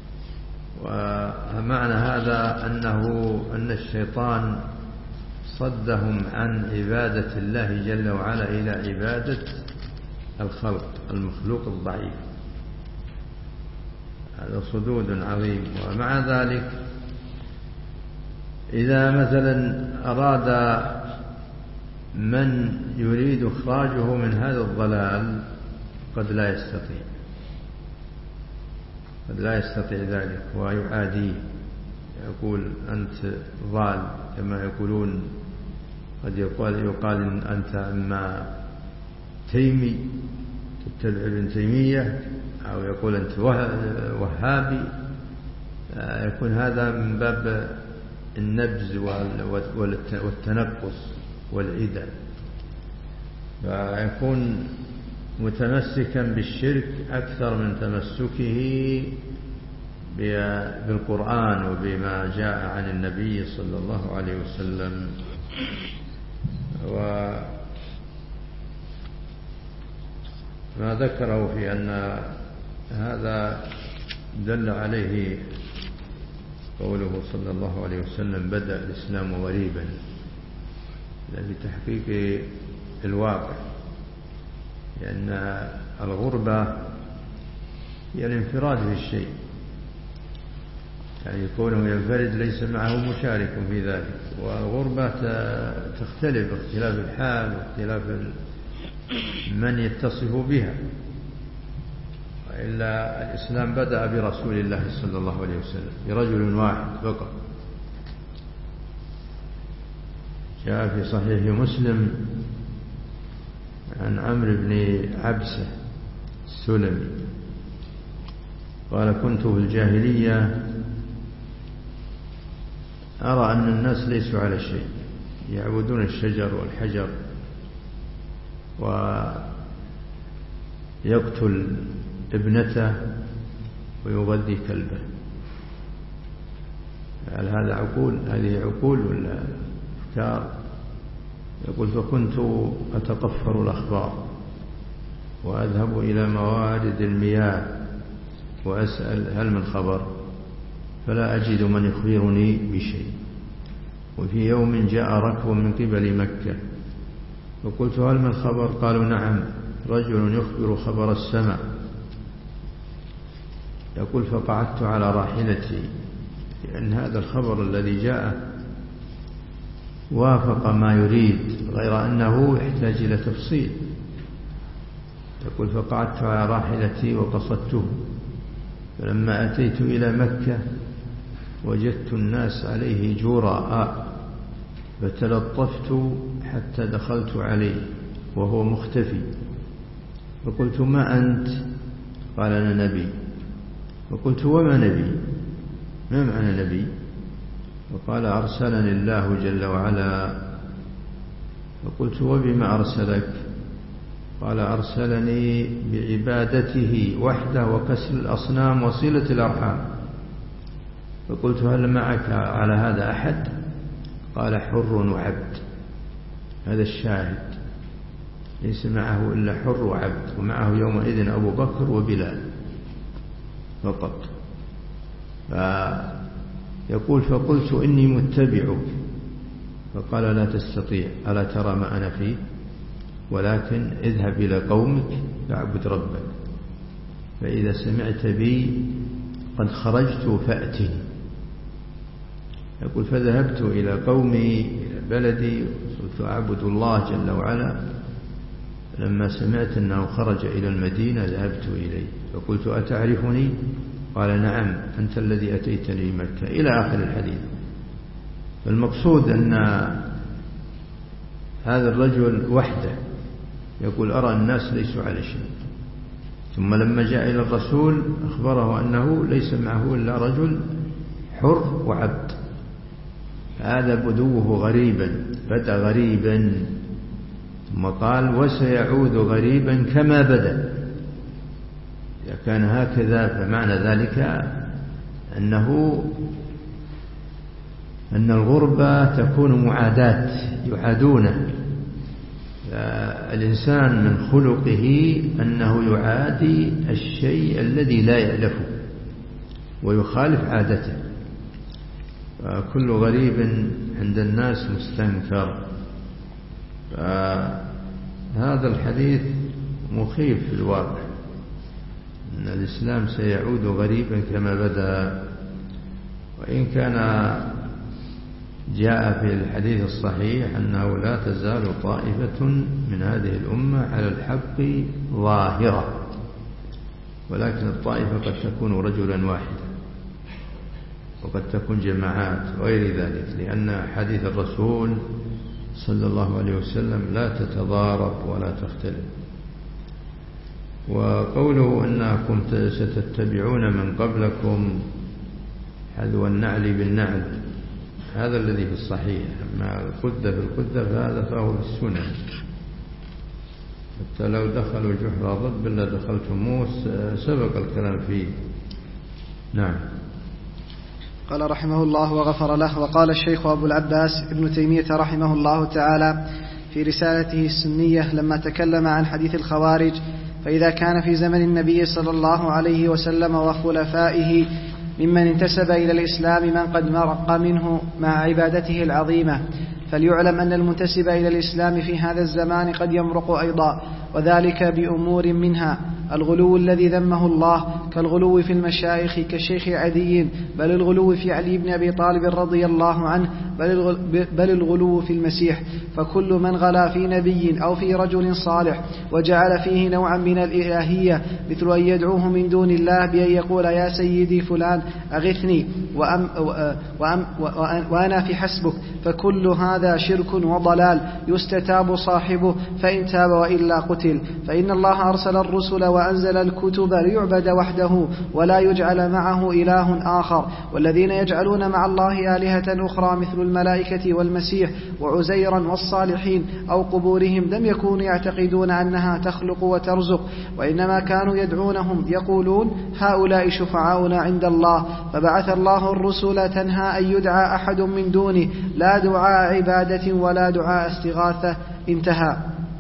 ومعنى هذا أنه أن الشيطان صدهم عن عبادة الله جل وعلا إلى عبادة الخلق المخلوق الضعيف. هذا صدود عظيم. ومع ذلك إذا مثلا أراد من يريد إخراجه من هذا الضلال قد لا يستطيع قد لا يستطيع ذلك ويعاديه، يقول أنت ضال، كما يقولون قد يقال, يقال أنت أما تيمي تتبع ابن تيمية، أو يقول أنت وهابي، يكون هذا من باب النبز والتنقص والعدة، فيكون متمسكا بالشرك أكثر من تمسكه بالقرآن وبما جاء عن النبي صلى الله عليه وسلم. وما ذكره في أن هذا دل عليه قوله صلى الله عليه وسلم بدأ الإسلام غريبا، لتحقيق الواقع، لأن الغربة هي الانفراد في الشيء، يعني كونه ينفرد ليس معه مشارك في ذلك. والغربة تختلف اختلاف الحال واختلاف من يتصف بها، وإلا الإسلام بدأ برسول الله صلى الله عليه وسلم، برجل واحد فقط. جاء في صحيح مسلم عن عمرو بن عبسة السلمي قال: كنت في الجاهلية أرى أن الناس ليسوا على شيء، يعبدون الشجر والحجر، ويقتل ابنته ويغذي كلبه. هل هذا عقول؟ هذه عقول ولا أفكار؟ يقول: فكنت أتقفر الأخبار وأذهب إلى موارد المياه وأسأل هل من خبر، فلا أجد من يخبرني بشيء. وفي يوم جاء ركب من قبل مكة فقلت: هل من خبر؟ قالوا: نعم، رجل يخبر خبر السماء. يقول: فقعدت على راحلتي، لأن هذا الخبر الذي جاء وافق ما يريد، غير أنه يحتاج إلى تفصيل. يقول: فقعدت على راحلتي وقصدته، فلما أتيت إلى مكة وجدت الناس عليه جراء، فتلطفت حتى دخلت عليه وهو مختفي، فقلت: ما أنت؟ قال: أنا نبي. فقلت: وما نبي؟ ما معنى نبي؟ فقال: أرسلني الله جل وعلا. فقلت: وبما أرسلك؟ قال: أرسلني بعبادته وحده وكسر الأصنام وصلة الأرحام. فقلت: هل معك على هذا أحد؟ قال: حر وعبد. هذا الشاهد، ليس معه إلا حر وعبد، ومعه يومئذ أبو بكر وبلال فقط. فيقول: فقلت: إني متبعك. فقال: لا تستطيع، ألا ترى ما أنا فيه؟ ولكن اذهب إلى قومك فاعبد ربك، فإذا سمعت بي قد خرجت فأتني. يقول: فذهبت إلى قومي إلى بلدي وصرت أعبد الله جل وعلا. لما سمعت أنه خرج إلى المدينة ذهبت إليه فقلت: أتعرفني؟ قال: نعم، أنت الذي أتيتني مكة، إلى آخر الحديث. فالمقصود أن هذا الرجل وحده يقول: أرى الناس ليسوا على شيء. ثم لما جاء إلى الرسول أخبره أنه ليس معه إلا رجل حر وعبد. هذا بدوه غريبا، بدأ غريبا، ثم قال: وسيعود غريبا كما بدأ. إذا كان هكذا فمعنى ذلك أنه أن الغربة تكون معاداة، يعادونه. الإنسان من خلقه أنه يعادي الشيء الذي لا يألفه ويخالف عادته. كل غريب عند الناس مستنكر. فهذا الحديث مخيف في الواقع، أن الإسلام سيعود غريبا كما بدأ. وإن كان جاء في الحديث الصحيح أنه لا تزال طائفة من هذه الأمة على الحق ظاهرة، ولكن الطائفة قد تكون رجلا واحدا وقد تكون جماعات وغير ذلك، لأن حديث الرسول صلى الله عليه وسلم لا تتضارب ولا تختلف. وقوله أنكم ستتبعون من قبلكم حذو النعل بالنعل، هذا الذي في الصحيح. أما القدة في القدة فهذا فهو في السنن. حتى لو دخلوا جحر ضب لدخلتموه، سبق الكلام فيه. نعم. قال رحمه الله وغفر له. وقال الشيخ أبو العباس ابن تيمية رحمه الله تعالى في رسالته السنية لما تكلم عن حديث الخوارج: فإذا كان في زمن النبي صلى الله عليه وسلم وخلفائه ممن انتسب إلى الإسلام من قد مرق منه مع عبادته العظيمة، فليعلم أن المنتسب إلى الإسلام في هذا الزمان قد يمرق أيضا، وذلك بأمور منها الغلو الذي ذمه الله كالغلو في المشايخ كالشيخ عدي، بل الغلو في علي بن أبي طالب رضي الله عنه، بل الغلو في المسيح. فكل من غلا في نبي أو في رجل صالح وجعل فيه نوعا من الإلهية مثل أن يدعوه من دون الله بأن يقول: يا سيدي فلان أغثني وأم وأم وأنا في حسبك، فكل هذا شرك وضلال يستتاب صاحبه فإن تاب وإلا قتل. فإن الله أرسل الرسل وأنزل الكتب ليعبد وحده ولا يجعل معه إله آخر، والذين يجعلون مع الله آلهة أخرى مثل الملائكة والمسيح وعزيرا والصالحين أو قبورهم لم يكونوا يعتقدون أنها تخلق وترزق، وإنما كانوا يدعونهم يقولون: هؤلاء شفعاؤنا عند الله، فبعث الله الرسل تنهى أن يدعى أحد من دونه، لا دعاء عبادة ولا دعاء استغاثة. انتهى.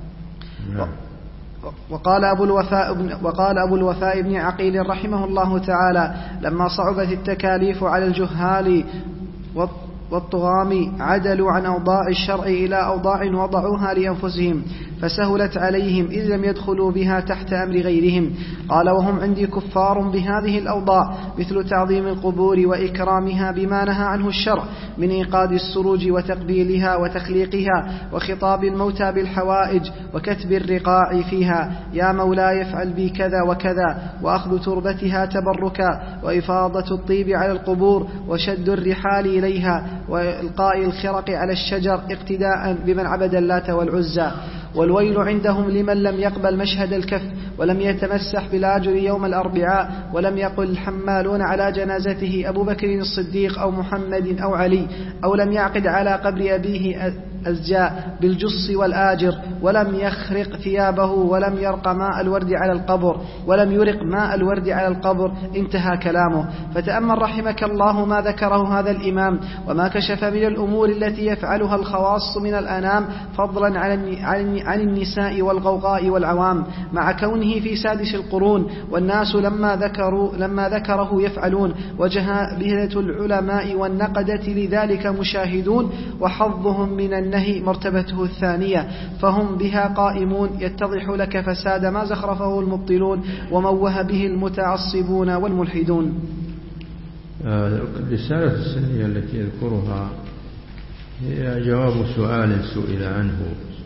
وقال أبو الوفاء وقال أبو الوفاء بن عقيل رحمه الله تعالى: لما صعبت التكاليف على الجهال والطغام عدلوا عن أوضاع الشرع إلى أوضاع وضعوها لأنفسهم فسهلت عليهم إذ لم يدخلوا بها تحت أمر غيرهم. قال: وهم عندي كفار بهذه الأوضاع، مثل تعظيم القبور وإكرامها بما نهى عنه الشرع من إيقاد السروج وتقبيلها وتخليقها وخطاب الموتى بالحوائج وكتب الرقاع فيها: يا مولاي افعل بي كذا وكذا، وأخذ تربتها تبركا، وإفاضة الطيب على القبور، وشد الرحال إليها، وإلقاء الخرق على الشجر اقتداء بمن عبد اللات والعزى. والويل عندهم لمن لم يقبل مشهد الكف ولم يتمسح بالآجر يوم الأربعاء ولم يقل الحمالون على جنازته أبو بكر الصديق أو محمد أو علي، أو لم يعقد على قبر أبيه أزجاء بالجص والآجر، ولم يخرق ثيابه، ولم يرق ماء الورد على القبر ولم يرق ماء الورد على القبر. انتهى كلامه. فتأمل رحمك الله ما ذكره هذا الإمام وما كشف من الأمور التي يفعلها الخواص من الأنام، فضلا عن النساء والغوغاء والعوام، مع كونه في سادس القرون، والناس لما ذكروا لما ذكره يفعلون، وجهابذة العلماء والنقدة لذلك مشاهدون، وحظهم من النهي مرتبته الثانية، فهم بها قائمون. يتضح لك فساد ما زخرفه المبطلون وموه به المتعصبون والملحدون. الرسالة السنية التي يذكرها هي جواب سؤال سئل عنه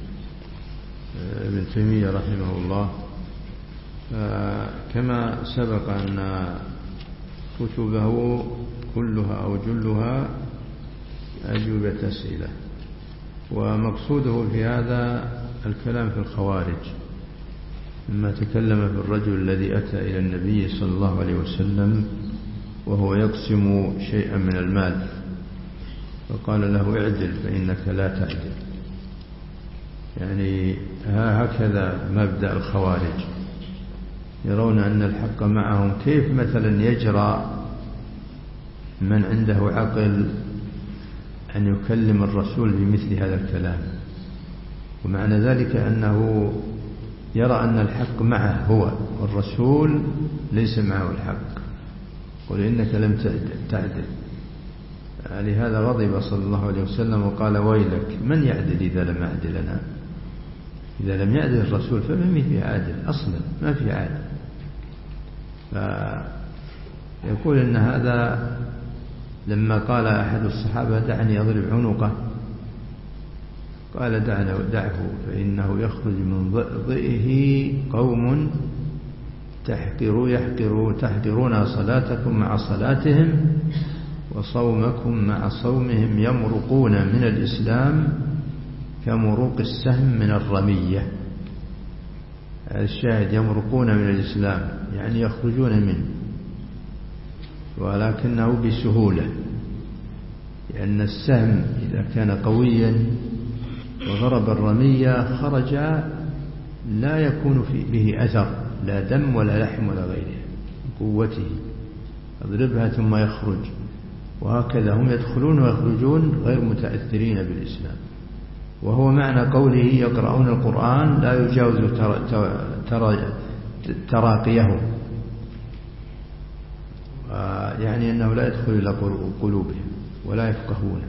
ابن تيمية رحمه الله. كما سبق أن كتبه كلها أو جلها أجوبة أسئلة، ومقصوده في هذا الكلام في الخوارج، لما تكلم في الرجل الذي أتى إلى النبي صلى الله عليه وسلم وهو يقسم شيئا من المال، فقال له: اعدل فإنك لا تعدل. يعني هكذا مبدأ الخوارج، يرون أن الحق معهم. كيف مثلا يجرى من عنده عقل أن يكلم الرسول بمثل هذا الكلام؟ ومعنى ذلك أنه يرى أن الحق معه هو، والرسول ليس معه الحق. قل إنك لم تعدل. لهذا غضب صلى الله عليه وسلم وقال: ويلك، من يعدل إذا لم يعدل أنا؟ إذا لم يعدل الرسول فما في عادل أصلا، ما في عادل. فيقول إن هذا لما قال أحد الصحابة: دعني أضرب عنقه، قال: دعنا دعه فإنه يخرج من ضئه قوم تحقروا يحقروا تحقرون صلاتكم مع صلاتهم وصومكم مع صومهم، يمرقون من الإسلام كمروق السهم من الرمية. الشاهد يمرقون من الإسلام يعني يخرجون منه، ولكنه بسهولة، لأن السهم إذا كان قويا وضرب الرمية خرج لا يكون به أثر، لا دم ولا لحم ولا غيره، قوته. اضربها ثم يخرج. وهكذا هم يدخلون ويخرجون غير متأثرين بالإسلام. وهو معنى قوله يقرؤون القرآن لا يجاوز تراقيهم، يعني أنه لا يدخل إلى قلوبهم ولا يفقهونه.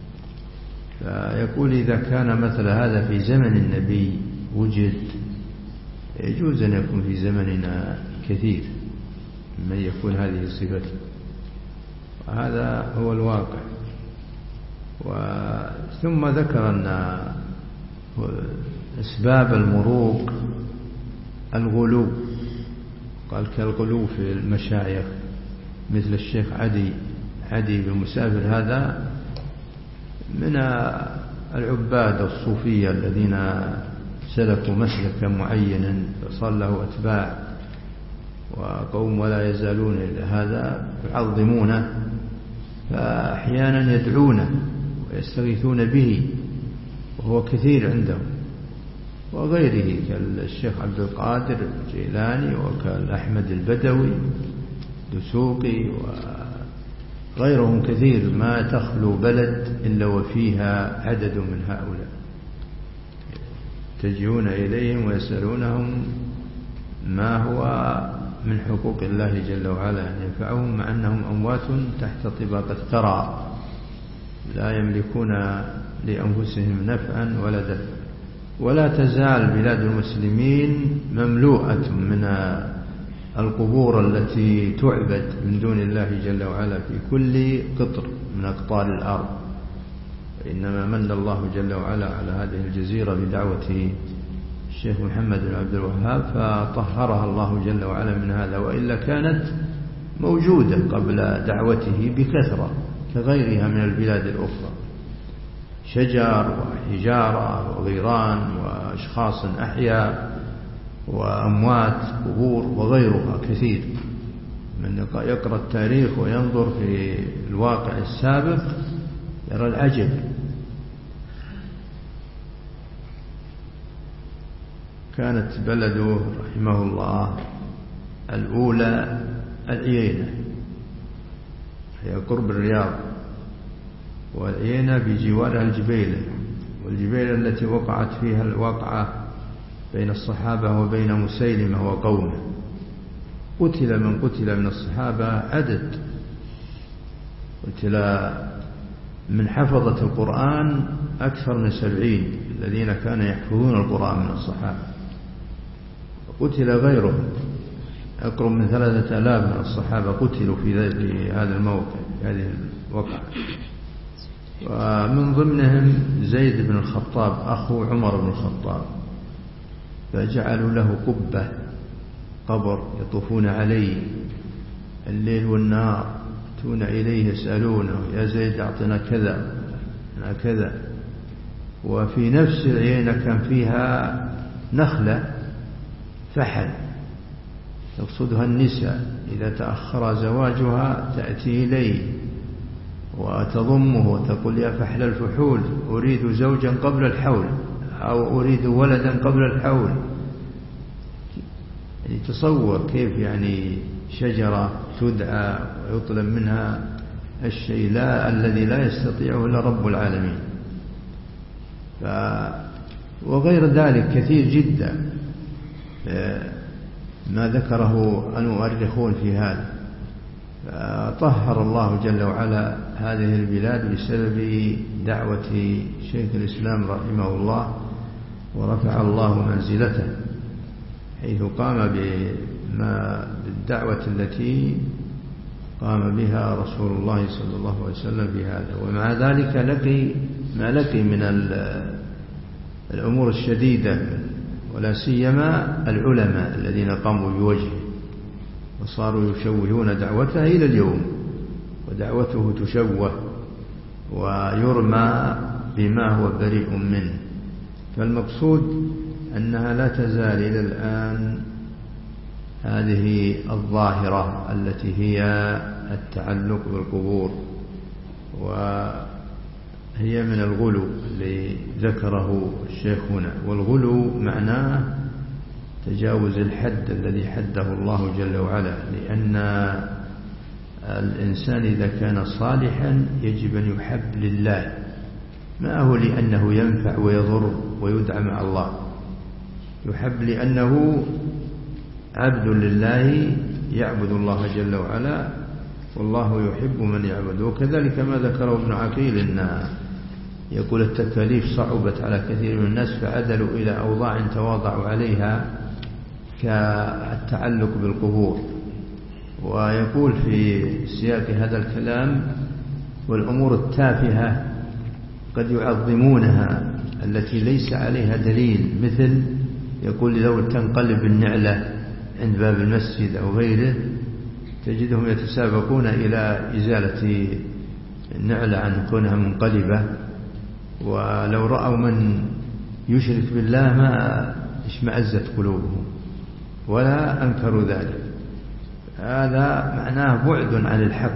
فيقول إذا كان مثل هذا في زمن النبي وجد، يجوز أن يكون في زمننا كثير من يكون هذه صفته، وهذا هو الواقع. ثم ذكر أن أسباب المروق الغلو، قال كالغلو في المشايخ مثل الشيخ عدي عدي بن مسافر، هذا من العباد الصوفية الذين سلكوا مسلكا معينا فصار له أتباع وقوم ولا يزالون إلا هذا يعظمونه، فأحيانا يدعونه ويستغيثون به، وهو كثير عندهم، وغيره كالشيخ عبد القادر الجيلاني وكالأحمد البدوي دسوقي وغيرهم كثير، ما تخلو بلد إلا وفيها عدد من هؤلاء تجيئون إليهم ويسألونهم ما هو من حقوق الله جل وعلا أن ينفعهم، مع أنهم أموات تحت طباقة ثرى لا يملكون لأنفسهم نفعا ولا دفعا. ولا تزال بلاد المسلمين مملوءة من القبور التي تعبد من دون الله جل وعلا في كل قطر من أقطار الأرض. إنما من الله جل وعلا على هذه الجزيرة بدعوة الشيخ محمد بن عبد الوهاب فطهرها الله جل وعلا من هذا، وإلا كانت موجودة قبل دعوته بكثرة كغيرها من البلاد الأخرى، شجر وحجارة وغيران وأشخاص أحياء وأموات قبور وغيرها كثير. من يقرأ التاريخ وينظر في الواقع السابق يرى العجب. كانت بلده رحمه الله الأولى العيينة، هي قرب الرياض، والعيينة بجوارها الجبيلة، والجبيلة التي وقعت فيها الواقعة بين الصحابة وبين مسيلمة وقومه. قتل من قتل من الصحابة عدد، قتل من حفظة القرآن أكثر من سبعين الذين كانوا يحفظون القرآن من الصحابة، قتل غيرهم أقرب من ثلاثة آلاف من الصحابة قتلوا في هذا الموقع في هذه الوقعة. ومن ضمنهم زيد بن الخطاب أخو عمر بن الخطاب، فجعلوا له قبة قبر يطوفون عليه الليل والنهار، يأتون إليه يسألونه يا زيد أعطنا كذا كذا. وفي نفس العينة كان فيها نخلة فحل يقصدها النساء، إذا تأخر زواجها تأتي إليه وتضمه وتقول يا فحل الفحول أريد زوجا قبل الحول أو أريد ولدا قبل الحول. يعني تصور كيف يعني شجرة تدعى ويطلب منها الشيء لا الذي لا يستطيعه إلا رب العالمين. ف وغير ذلك كثير جدا ما ذكره المؤرخون في هذا. طهر الله جل وعلا هذه البلاد بسبب دعوة شيخ الإسلام رحمه الله، ورفع الله منزلته حيث قام بما بالدعوة التي قام بها رسول الله صلى الله عليه وسلم بهذا. ومع ذلك لقي ما لقي من الأمور الشديدة، ولا سيما العلماء الذين قاموا بوجهه وصاروا يشوهون دعوته إلى اليوم، ودعوته تشوه ويرمى بما هو بريء منه. فالمقصود أنها لا تزال إلى الآن هذه الظاهرة التي هي التعلق بالقبور، وهي من الغلو الذي ذكره الشيخ هنا. والغلو معناه تجاوز الحد الذي حده الله جل وعلا، لأن الإنسان إذا كان صالحا يجب أن يحب لله، ما هو لأنه ينفع ويضر ويدعى مع الله، يحب لأنه عبد لله يعبد الله جل وعلا، والله يحب من يعبد. وكذلك ما ذكره ابن عقيل أن يقول التكاليف صعبت على كثير من الناس فعدلوا إلى أوضاع تواضعوا عليها كالتعلق بالقبور. ويقول في سياق هذا الكلام: والأمور التافهة قد يعظمونها التي ليس عليها دليل، مثل يقول لو تنقلب النعلة عند باب المسجد أو غيره تجدهم يتسابقون إلى إزالة النعلة عن كونها منقلبة، ولو رأوا من يشرك بالله ما اشمأزت قلوبهم ولا أنكروا ذلك. هذا معناه بعد عن الحق.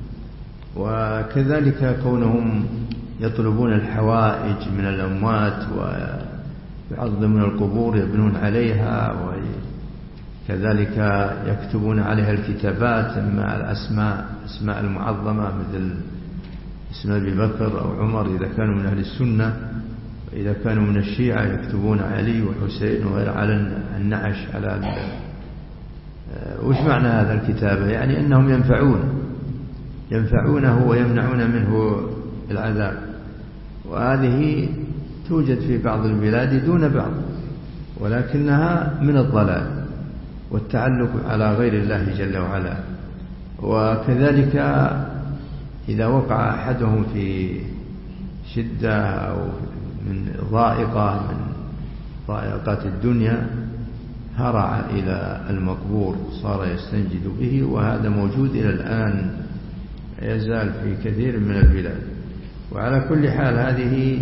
وكذلك كونهم يطلبون الحوائج من الأموات ويعظمون القبور يبنون عليها، وكذلك يكتبون عليها الكتابات مع الأسماء أسماء المعظمة مثل اسم أبي بكر أو عمر إذا كانوا من أهل السنة، وإذا كانوا من الشيعة يكتبون علي وحسين وغير على النعش على وش معنى هذا الكتابة؟ يعني أنهم ينفعون ينفعونه ويمنعون منه العذاب. وهذه توجد في بعض البلاد دون بعض، ولكنها من الضلال والتعلق على غير الله جل وعلا. وكذلك إذا وقع أحدهم في شدة أو من ضائقة من ضائقات الدنيا هرع إلى المقبور، صار يستنجد به، وهذا موجود إلى الآن يزال في كثير من البلاد. وعلى كل حال هذه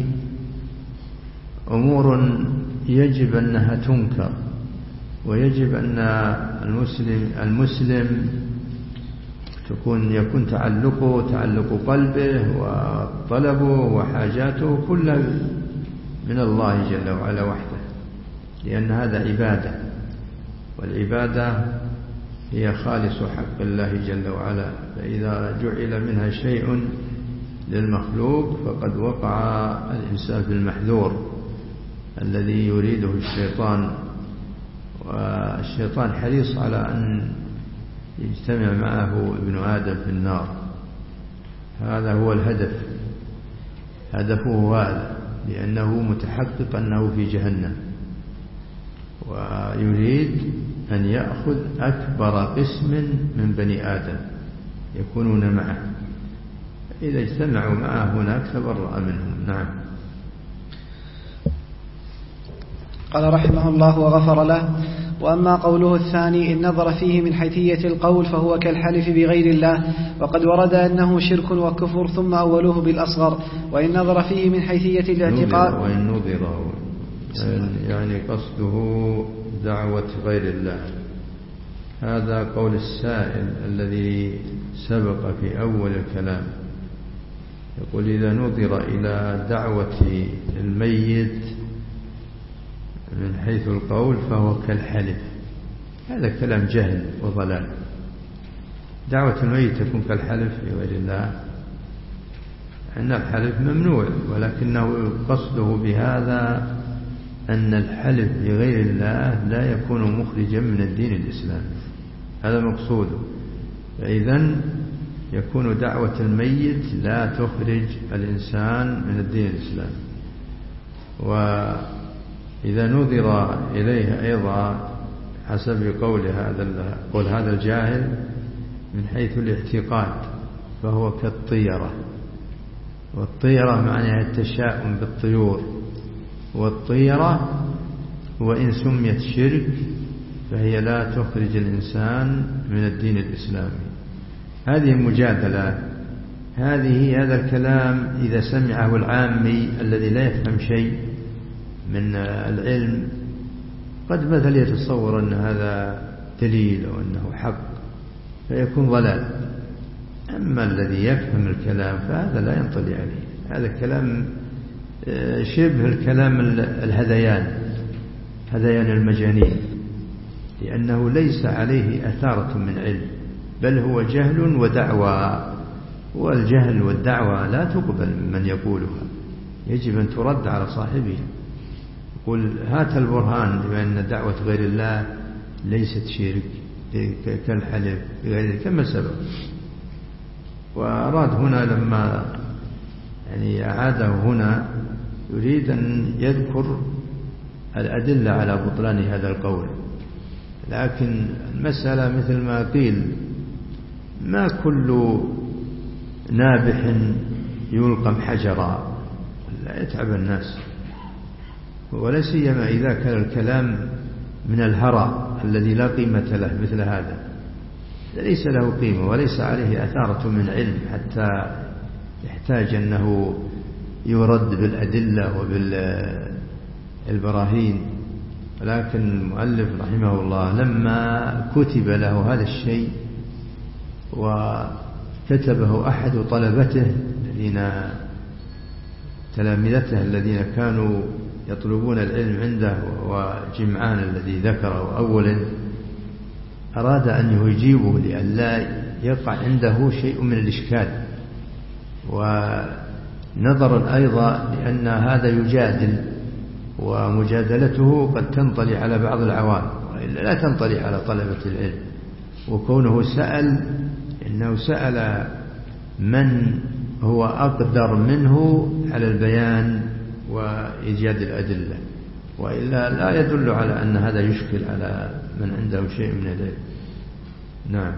أمور يجب أنها تنكر، ويجب أن المسلم المسلم تكون يكون تعلقه تعلق قلبه وطلبه وحاجاته كلها من الله جل وعلا وحده، لأن هذا عبادة، والعبادة هي خالص حق الله جل وعلا. فإذا جعل منها شيء للمخلوق فقد وقع الإنسان في المحذور الذي يريده الشيطان. والشيطان حريص على أن يجتمع معه ابن آدم في النار، هذا هو الهدف، هدفه هذا، لأنه متحقق أنه في جهنم، ويريد أن يأخذ أكبر قسم من بني آدم يكونون معه، إذا اجتمعوا معه هناك تبرأ منهم. نعم. قال رحمه الله وغفر له: وأما قوله الثاني إن نظر فيه من حيثية القول فهو كالحلف بغير الله، وقد ورد أنه شرك وكفر ثم أولوه بالأصغر. وإن نظر فيه من حيثية الاعتقاد وإن نظر يعني قصده دعوة غير الله، هذا قول السائل الذي سبق في أول الكلام، يقول إذا نظر إلى دعوة الميت من حيث القول فهو كالحلف، هذا كلام جهل وضلال. دعوة الميت تكون كالحلف بغير الله، أن الحلف ممنوع، ولكنه قصده بهذا أن الحلف بغير الله لا يكون مخرجا من الدين الإسلامي، هذا مقصوده. فإذن يكون دعوة الميت لا تخرج الإنسان من الدين الإسلامي. وإذا نظر إليه أيضا حسب قول هذا قول هذا الجاهل من حيث الاعتقاد فهو كالطيرة، والطيرة معناها التشاؤم بالطيور، والطيرة وإن سميت شرك فهي لا تخرج الإنسان من الدين الإسلامي. هذه مجادلة، هذه هذا الكلام إذا سمعه العامي الذي لا يفهم شيء من العلم قد مثل يتصور أن هذا دليل أو أنه حق فيكون ضلال. أما الذي يفهم الكلام فهذا لا ينطلي عليه، هذا كلام شبه الكلام الهذيان، هذيان المجانين، لأنه ليس عليه أثارة من علم، بل هو جهل ودعوى، والجهل والدعوى لا تقبل من يقولها، يجب أن ترد على صاحبها. يقول هات البرهان بأن دعوة غير الله ليست شرك كالحلف بغير كما سبق. وأراد هنا لما يعني أعاده هنا يريد أن يذكر الأدلة على بطلان هذا القول، لكن المسألة مثل ما قيل ما كل نابح يلقم حجرا، لا يتعب الناس، ولا سيما إذا كان الكلام من الهرى الذي لا قيمة له مثل هذا، ليس له قيمة وليس عليه أثارة من علم حتى يحتاج أنه يرد بالأدلة وبالبراهين. ولكن المؤلف رحمه الله لما كتب له هذا الشيء وكتبه أحد طلبته الذين تلامذته الذين كانوا يطلبون العلم عنده وجمعان الذي ذكره أولا، أراد أن يجيبه لئلا يقع عنده شيء من الإشكال، ونظرا أيضا لأن هذا يجادل ومجادلته قد تنطلي على بعض العوام وإلا لا تنطلي على طلبة العلم. وكونه سأل إنه سأل من هو أقدر منه على البيان وإيجاد الأدلة، وإلا لا يدل على أن هذا يشكل على من عنده شيء من العلم. نعم.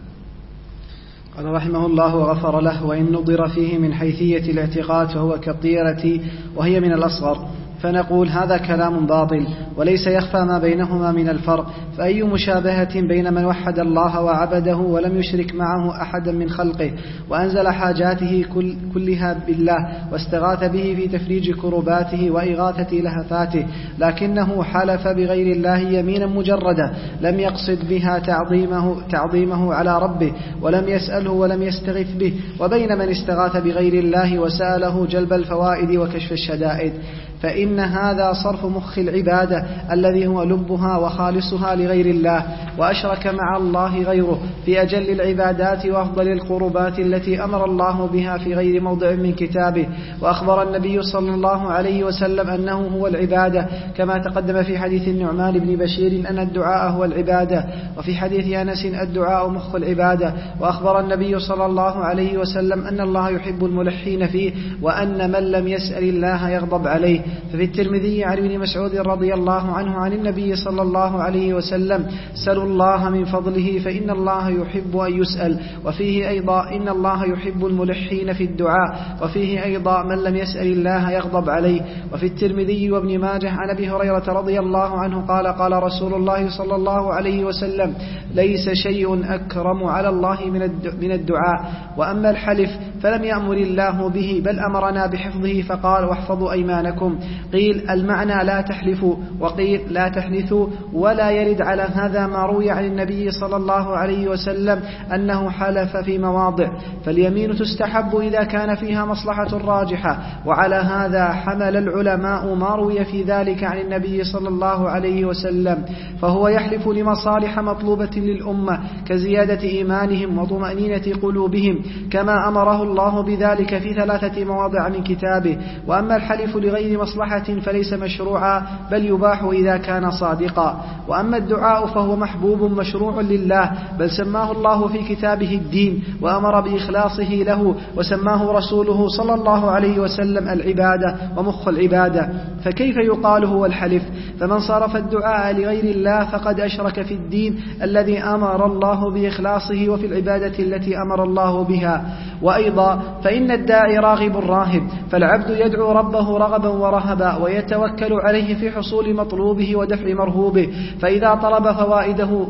قال رحمه الله وغفر له: وإن نظر فيه من حيثية الاعتقاد فهو كالطيرة وهي من الأصغر، فنقول هذا كلام باطل وليس يخفى ما بينهما من الفرق، فأي مشابهة بين من وحد الله وعبده ولم يشرك معه أحدا من خلقه وأنزل حاجاته كل كلها بالله واستغاث به في تفريج كرباته وإغاثة لهفاته، لكنه حلف بغير الله يمينا مجردة لم يقصد بها تعظيمه, تعظيمه على ربه ولم يسأله ولم يستغث به، وبين من استغاث بغير الله وسأله جلب الفوائد وكشف الشدائد، فإن هذا صرف مخ العبادة الذي هو لبها وخالصها لغير الله، وأشرك مع الله غيره في أجل العبادات وأفضل القربات التي أمر الله بها في غير موضع من كتابه. وأخبر النبي صلى الله عليه وسلم أنه هو العبادة، كما تقدم في حديث النعمان بن بشير أن الدعاء هو العبادة، وفي حديث أنس الدعاء مخ العبادة. وأخبر النبي صلى الله عليه وسلم أن الله يحب الملحين فيه، وأن من لم يسأل الله يغضب عليه. ففي الترمذي عن ابن مسعود رضي الله عنه عن النبي صلى الله عليه وسلم: سلوا الله من فضله فإن الله يحب أن يسأل. وفيه أيضا: إن الله يحب الملحين في الدعاء. وفيه أيضا: من لم يسأل الله يغضب عليه. وفي الترمذي وابن ماجه عن أبي هريرة رضي الله عنه قال: قال رسول الله صلى الله عليه وسلم: ليس شيء أكرم على الله من الدعاء. وأما الحلف فلم يأمر الله به بل أمرنا بحفظه فقال: واحفظوا أيمانكم. قيل المعنى لا تحلفوا، وقيل لا تحنثوا. ولا يرد على هذا ما روي عن النبي صلى الله عليه وسلم أنه حلف في مواضع، فاليمين تستحب إذا كان فيها مصلحة راجحة، وعلى هذا حمل العلماء ما روي في ذلك عن النبي صلى الله عليه وسلم، فهو يحلف لمصالح مطلوبة للأمة كزيادة إيمانهم وطمأنينة قلوبهم، كما أمره الله بذلك في ثلاثة مواضع من كتابه. وأما الحلف لغير مصلحة فليس مشروعا بل يباح إذا كان صادقا. وأما الدعاء فهو محبوب مشروع لله، بل سماه الله في كتابه الدين وأمر بإخلاصه له، وسماه رسوله صلى الله عليه وسلم العبادة ومخ العبادة، فكيف يقال هو الحلف؟ فمن صرف الدعاء لغير الله فقد أشرك في الدين الذي أمر الله بإخلاصه وفي العبادة التي أمر الله بها. وأيضا فإن الداعي راغب راهب، فالعبد يدعو ربه رغبا ورهبا ويتوكل عليه في حصول مطلوبه ودفع مرهوبه، فإذا طلب فوائده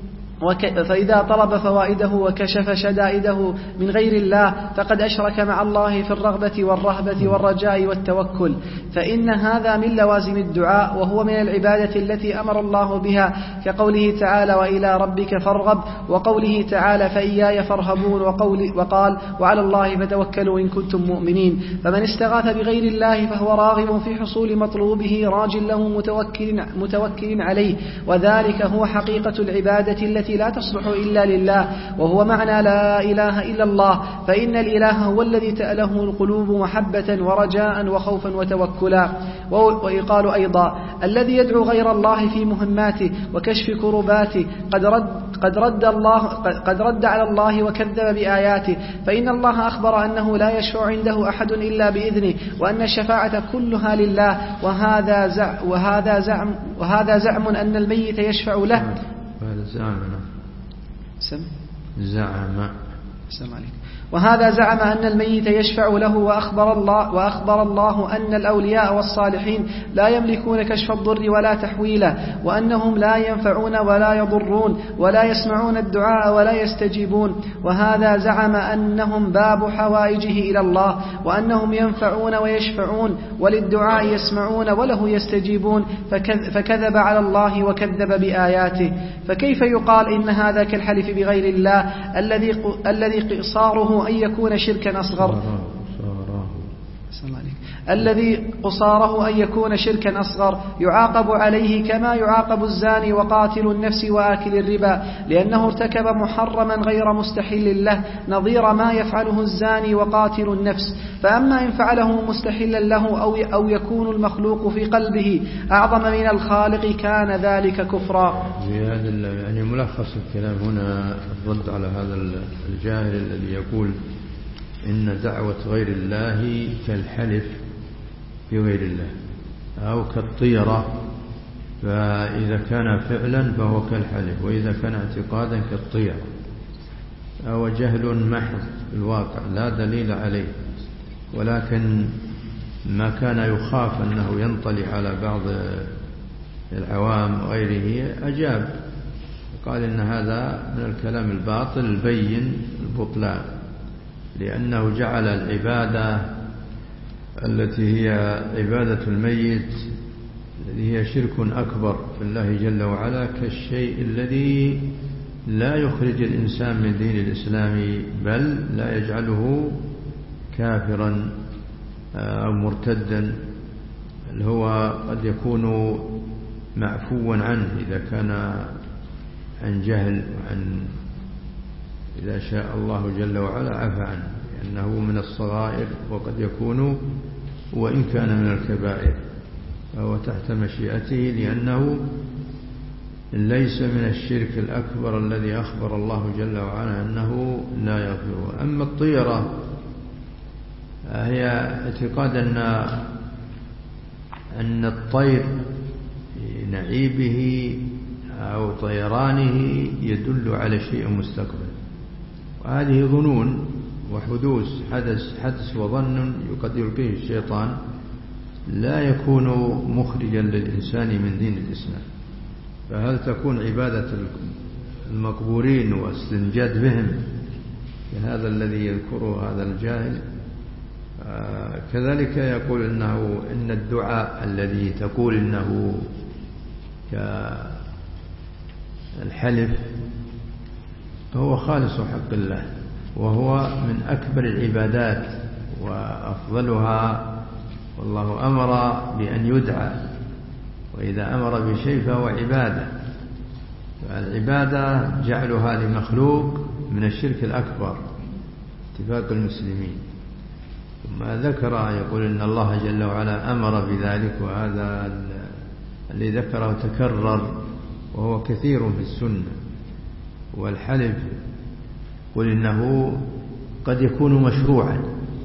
وك... فإذا طلب فوائده وكشف شدائده من غير الله فقد أشرك مع الله في الرغبة والرهبة والرجاء والتوكل، فإن هذا من لوازم الدعاء، وهو من العبادة التي أمر الله بها، كقوله تعالى: وإلى ربك فارغب، وقوله تعالى: فإياي فارهبون، وقول وقال: وعلى الله فتوكلوا إن كنتم مؤمنين. فمن استغاث بغير الله فهو راغب في حصول مطلوبه راج له متوكل, متوكل عليه، وذلك هو حقيقة العبادة التي التي لا تصلح إلا لله، وهو معنى لا إله إلا الله، فإن الإله هو الذي تأله القلوب محبة ورجاء وخوفا وتوكلا. ويقال أيضا الذي يدعو غير الله في مهماته وكشف كرباته قد رد قد رد الله قد رد على الله وكذب بآياته، فإن الله أخبر أنه لا يشفع عنده أحد إلا بإذنه، وأن الشفاعة كلها لله، وهذا زعم وهذا زعم وهذا زعم أن الميت يشفع له. هذا زعم سم زعم السلام عليكم. وهذا زعم أن الميت يشفع له، وأخبر الله, وأخبر الله أن الأولياء والصالحين لا يملكون كشف الضر ولا تحويله، وأنهم لا ينفعون ولا يضرون ولا يسمعون الدعاء ولا يستجيبون. وهذا زعم أنهم باب حوائجه إلى الله، وأنهم ينفعون ويشفعون، وللدعاء يسمعون وله يستجيبون، فكذب على الله وكذب بآياته. فكيف يقال إن هذا كالحلف بغير الله الذي الذي قصاره أن يكون شركا أصغر الذي قصاره أن يكون شركا أصغر يعاقب عليه كما يعاقب الزاني وقاتل النفس وآكل الربا، لأنه ارتكب محرما غير مستحل له نظير ما يفعله الزاني وقاتل النفس. فأما إن فعله مستحلا له أو أو يكون المخلوق في قلبه أعظم من الخالق كان ذلك كفرا. يعني ملخص الكلام هنا الرد على هذا الجاهل الذي يقول إن دعوة غير الله كالحلف بغير الله أو كالطيرة، فإذا كان فعلا فهو كالحلف، وإذا كان اعتقادا كالطيرة. أو جهل محض الواقع لا دليل عليه، ولكن ما كان يخاف أنه ينطلي على بعض العوام وغيره أجاب، قال إن هذا من الكلام الباطل البين البطلان، لأنه جعل العبادة التي هي عبادة الميت الذي هي شرك أكبر في الله جل وعلا كالشيء الذي لا يخرج الإنسان من دين الإسلام، بل لا يجعله كافرا أو مرتدا، اللي هو قد يكون معفوا عنه إذا كان عن جهل، وعن إذا شاء الله جل وعلا عفى عنه، لأنه من الصغائر وقد يكون وإن كان من الكبائر فهو تحت مشيئته، لأنه ليس من الشرك الأكبر الذي أخبر الله جل وعلا أنه لا يغفره. أما الطيرة هي اعتقاد أن أن الطير نعيبه أو طيرانه يدل على شيء مستقبل، وهذه ظنون وحدوث حدث حدث وظن قد يلقيه الشيطان، لا يكون مخرجا للإنسان من دين الإسلام. فهل تكون عبادة المقبورين واستنجاد بهم كهذا الذي يذكره هذا الجاهل؟ آه كذلك يقول إنه إن الدعاء الذي تقول إنه كالحلف هو خالص حق الله، وهو من أكبر العبادات وأفضلها، والله أمر بأن يدعى، وإذا أمر بشيء فهو عبادة، فالعبادة جعلها لمخلوق من الشرك الأكبر اتفاق المسلمين. ثم ذكر يقول إن الله جل وعلا أمر بذلك، وهذا الذي ذكره تكرر وهو كثير في السنة. والحلف قل إنه قد يكون مشروعا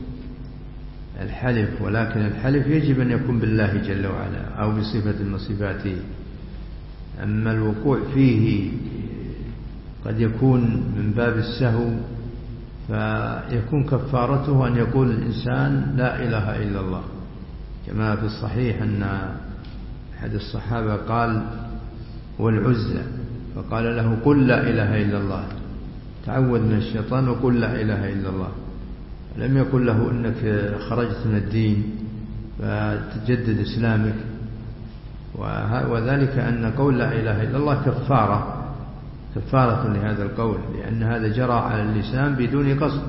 الحلف، ولكن الحلف يجب أن يكون بالله جل وعلا أو بصفة من صفاته. أما الوقوع فيه قد يكون من باب السهو، فيكون كفارته أن يقول الإنسان لا إله إلا الله، كما في الصحيح أن أحد الصحابة قال والعزة، فقال له قل لا إله إلا الله، تعوذ من الشيطان وقل لا إله إلا الله. لم يقل له إنك خرجت من الدين فتجدد إسلامك، وذلك أن قول لا إله إلا الله كفارة كفارة لهذا القول، لأن هذا جرى على اللسان بدون قصد.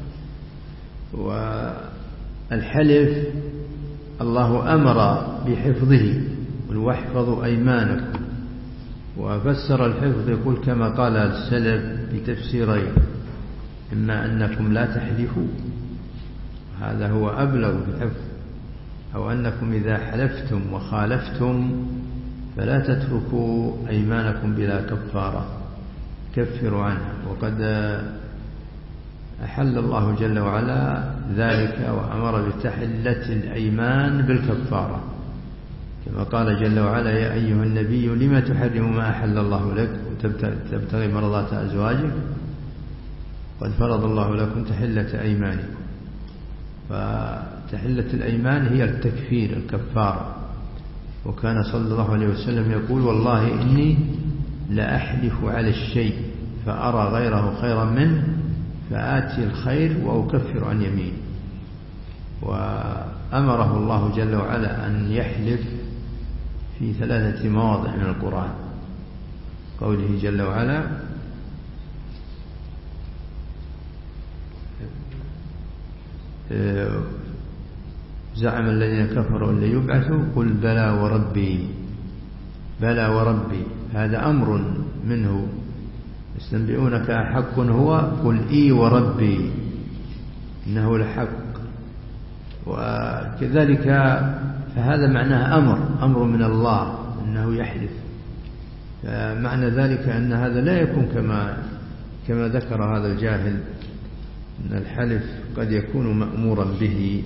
والحلف الله أمر بحفظه، واحفظوا أيمانكم، وفسر الحفظ يقول كما قال السلف بتفسيرين: إما أنكم لا تحلفوا، هذا هو أبلغ في الحفظ، أو أنكم إذا حلفتم وخالفتم فلا تتركوا أيمانكم بلا كفارة، كفروا عنها. وقد أحل الله جل وعلا ذلك وأمر بتحلة الأيمان بالكفارة، كما قال جل وعلا: يا أيها النبي لما تحرم ما أحل الله لك وتبتغي مرضات أزواجك قد فرض الله لكم تحلة أيمانكم. فتحلة الأيمان هي التكفير، الكفارة. وكان صلى الله عليه وسلم يقول: والله إني لأحلف على الشيء فأرى غيره خيرا منه فآتي الخير وأكفر عن يمين. وأمره الله جل وعلا أن يحلف في ثلاثة مواضع من القرآن، قوله جل وعلا: زعم الذين كفروا أن يبعثوا قل بلى وربي، بلى وربي، هذا أمر منه. يستنبئونك أحق هو قل إي وربي إنه لحق. وكذلك فهذا معناه أمر أمر من الله أنه يحلف. معنى ذلك أن هذا لا يكون كما كما ذكر هذا الجاهل، أن الحلف قد يكون مأمورا به.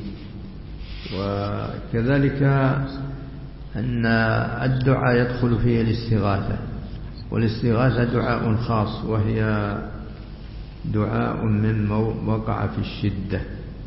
وكذلك أن الدعاء يدخل فيه الاستغاثة، والاستغاثة دعاء خاص، وهي دعاء من وقع في الشدة.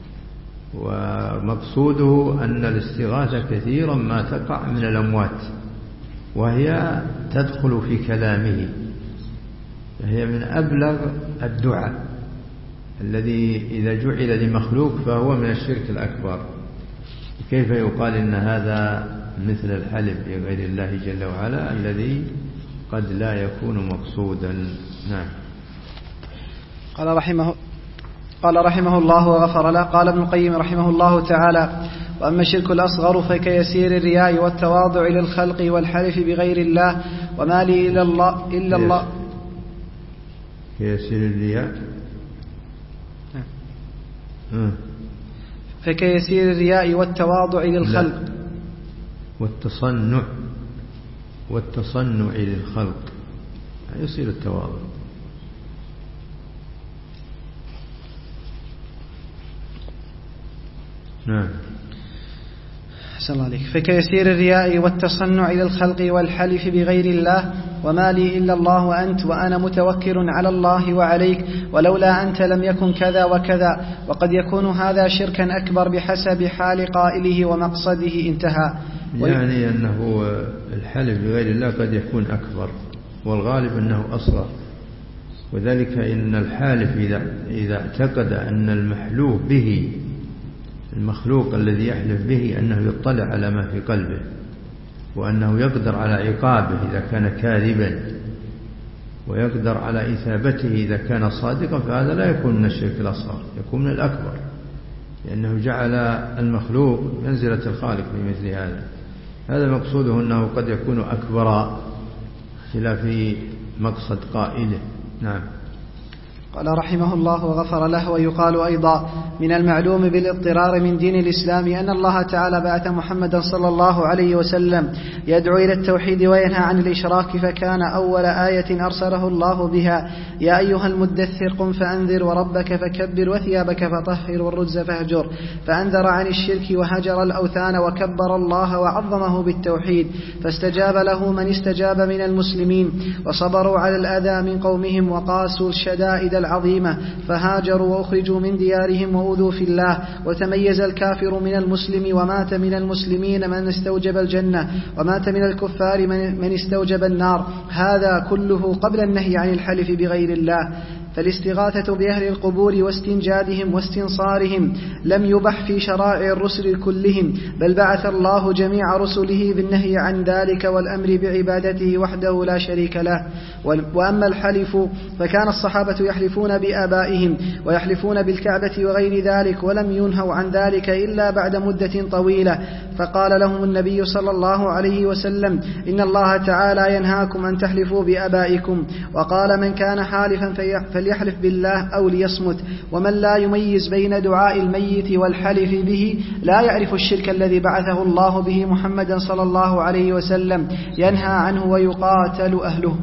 ومقصوده أن الاستغاثة كثيرا ما تقع من الأموات، وهي تدخل في كلامه، فهي من أبلغ الدعاء الذي إذا جعل لمخلوق فهو من الشرك الأكبر. كيف يقال إن هذا مثل الحلف بغير الله جل وعلا الذي قد لا يكون مقصودا؟ نعم. قال رحمه قال رحمه الله وغفر له. قال ابن القيم رحمه الله تعالى: وأما الشرك الأصغر فكيسير الرياء والتواضع للخلق والحلف بغير الله وما لي إلا الله إلا الله كيسير الرياء فكيسير الرياء والتواضع للخلق والتصنع والتصنع للخلق يصير التواضع. نعم. أحسن الله عليك. فكيسير الرياء والتصنع إلى الخلق والحلف بغير الله وما لي إلا الله وأنت وأنا متوكل على الله وعليك ولولا أنت لم يكن كذا وكذا. وقد يكون هذا شركا أكبر بحسب حال قائله ومقصده. انتهى. يعني أنه الحلف بغير الله قد يكون أكبر، والغالب أنه أصغر. وذلك إن الحالف إذا, إذا اعتقد أن المحلوف به المخلوق الذي يحلف به أنه يطلع على ما في قلبه، وأنه يقدر على عقابه إذا كان كاذبا، ويقدر على إثابته إذا كان صادقا، فهذا لا يكون من الشرك الأصغر، يكون من الأكبر، لأنه جعل المخلوق منزلة الخالق في مثل هذا. هذا مقصوده أنه قد يكون أكبر خلاف مقصد قائله. نعم. قال رحمه الله وغفر له. ويقال أيضا من المعلوم بالاضطرار من دين الإسلام أن الله تعالى بعث محمدا صلى الله عليه وسلم يدعو إلى التوحيد وينهى عن الإشراك، فكان أول آية أرسله الله بها: يا أيها المدثر قم فأنذر وربك فكبر وثيابك فطهر والرجز فاهجر. فأنذر عن الشرك وهجر الأوثان وكبر الله وعظمه بالتوحيد، فاستجاب له من استجاب من المسلمين، وصبروا على الأذى من قومهم وقاسوا الشدائد العظيمة، فهاجروا وأخرجوا من ديارهم وأوذوا في الله. وتميز الكافر من المسلم ومات من المسلمين من استوجب الجنة، ومات من الكفار من استوجب النار. هذا كله قبل النهي عن الحلف بغير الله. فالاستغاثة بأهل القبور واستنجادهم واستنصارهم لم يبح في شرائع الرسل كلهم، بل بعث الله جميع رسله بالنهي عن ذلك والأمر بعبادته وحده لا شريك له. وأما الحلف فكان الصحابة يحلفون بآبائهم ويحلفون بالكعبة وغير ذلك، ولم ينهوا عن ذلك إلا بعد مدة طويلة. فقال لهم النبي صلى الله عليه وسلم: إن الله تعالى ينهاكم أن تحلفوا بآبائكم، وقال: من كان حالفا فليحلف بالله أو ليصمت. ومن لا يميز بين دعاء الميت والحلف به لا يعرف الشرك الذي بعثه الله به محمدا صلى الله عليه وسلم، ينهى عنه ويقاتل أهله.